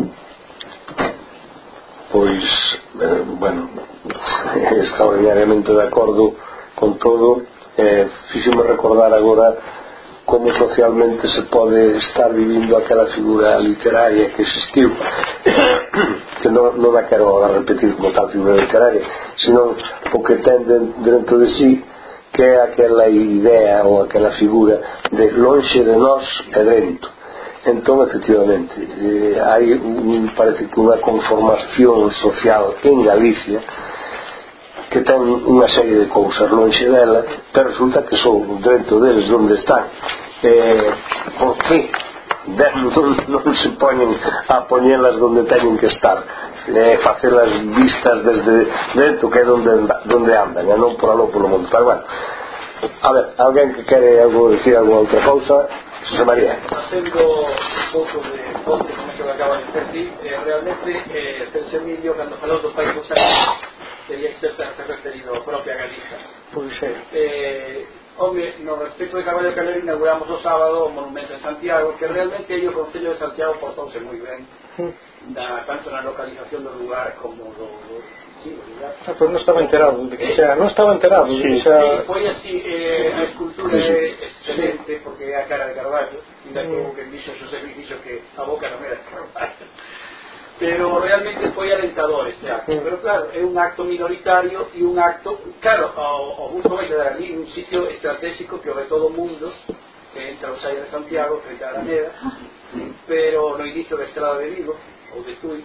Pois, eh, bueno, extraordinariamente de acordo con todo. eh, fíxome recordar agora como socialmente se pode estar vivindo aquela figura literaria que existiu, que non, non a quero repetir como tal figura literaria, sino o que ten dentro de sí, que é aquela idea ou aquela figura de lonxe de nós e dentro. Entón, efectivamente, eh, hai un, parece que unha conformación social en Galicia que ten unha serie de cousas lonxe dela, pero resulta que son dentro deles onde están. Eh, por que non, non se poñen a poñelas onde teñen que estar, eh, facelas vistas desde dentro, que é onde, onde andan, e non por aló polo mundo. Pero bueno, a ver, alguén que quere algo, decir alguna outra cousa? José María. Facendo un pouco de ponte con eso que acaba de decir, eh, realmente eh, Celso Emilio, cando falou do país dos años, teria que ser referido a propia Galiza. Pois é. Eh, home, no respecto de Carballo Calero, inauguramos o sábado o monumento en Santiago, que realmente aí o Concello de Santiago portouse moi ben, da, tanto na localización do lugar como do... do sí, do lugar. Ah, pues non estaba enterado de que xa, non estaba enterado de que xa... Sí, foi así, eh, a escultura é excelente, porque é a cara de Carballo, ainda que o que dixo Xosé dixo que a boca non era de Carballo. Pero realmente foi alentador este acto, pero claro, é un acto minoritario e un acto, claro, o gusto vai quedar ali un sitio estratégico que o ve todo o mundo, que entra o Saia de Santiago frente a Alameda, pero no inicio da Estrada de Vigo ou de Tui,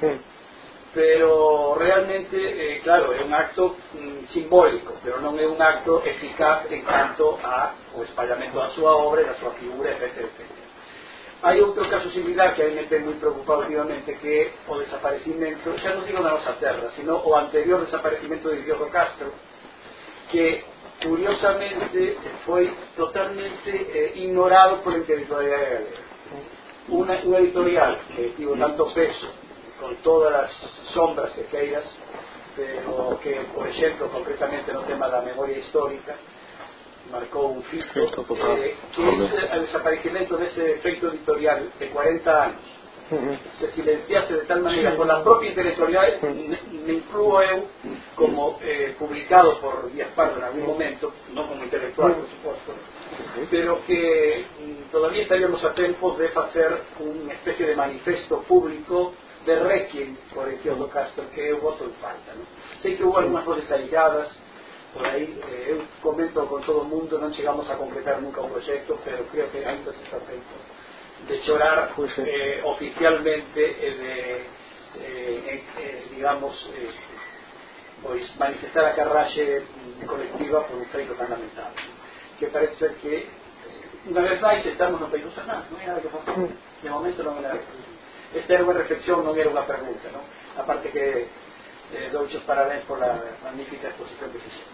pero realmente, eh, claro, é un acto mm, simbólico, pero non é un acto eficaz en canto ao espallamento da súa obra e da súa figura, etcétera, etcétera. Hai outro caso similar que a mí me ten moi preocupado últimamente, que é o desaparecimento, xa non digo na nosa terra, sino o anterior desaparecimento de Diogo Castro, que curiosamente foi totalmente eh, ignorado por a intelectualidade galega. Una, unha editorial que tivo tanto peso, con todas as sombras que queiras, pero que, por exemplo, concretamente no tema da memoria histórica, marcou un fito, eh, que é o desaparecimento dese efecto editorial de cuarenta anos, se silenciase de tal maneira por la propia intelectualidade, me incluo eu como eh, publicado por Díaz Pardo en algún momento, non como intelectual, por suposto, pero que mm, todavía estaríamos a tempo de facer unha especie de manifesto público de requiem por el Diogo Castro, que eu voto en falta, ¿no? Sei que hubo algunas voces ailladas por aí, eh, eu comento con todo o mundo, non chegamos a concretar nunca o proxecto, pero creo que ainda se está tempo de chorar eh, oficialmente e de eh, eh, digamos eh, pois manifestar a carraxe colectiva por un feito tan lamentable, que parece ser que eh, unha vez máis estamos no país dos anás, non hai nada que facer, de momento non hai nada que facer. Esta era unha reflexión, non era unha pregunta, non? Aparte que eh, dou os parabéns por la magnífica exposición que fixeron.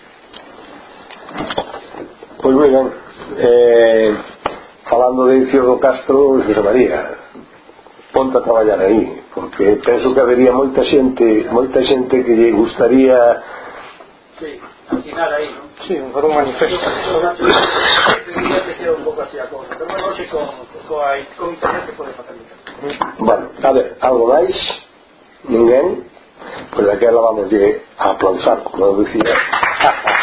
Pois moi ben, eh, falando de Cio do Castro, José María, ponte a traballar aí, porque penso que habería moita xente moita xente que lle gustaría sí, asinar aí, non? Sí, for un manifesto. Tendría que ser un pouco así a cousa, pero bueno, hoxe con, con, con internet se pode facilitar. Bueno, a ver, algo máis? Ninguén? Pois aquela vamos a aplaudir, como eu dicía.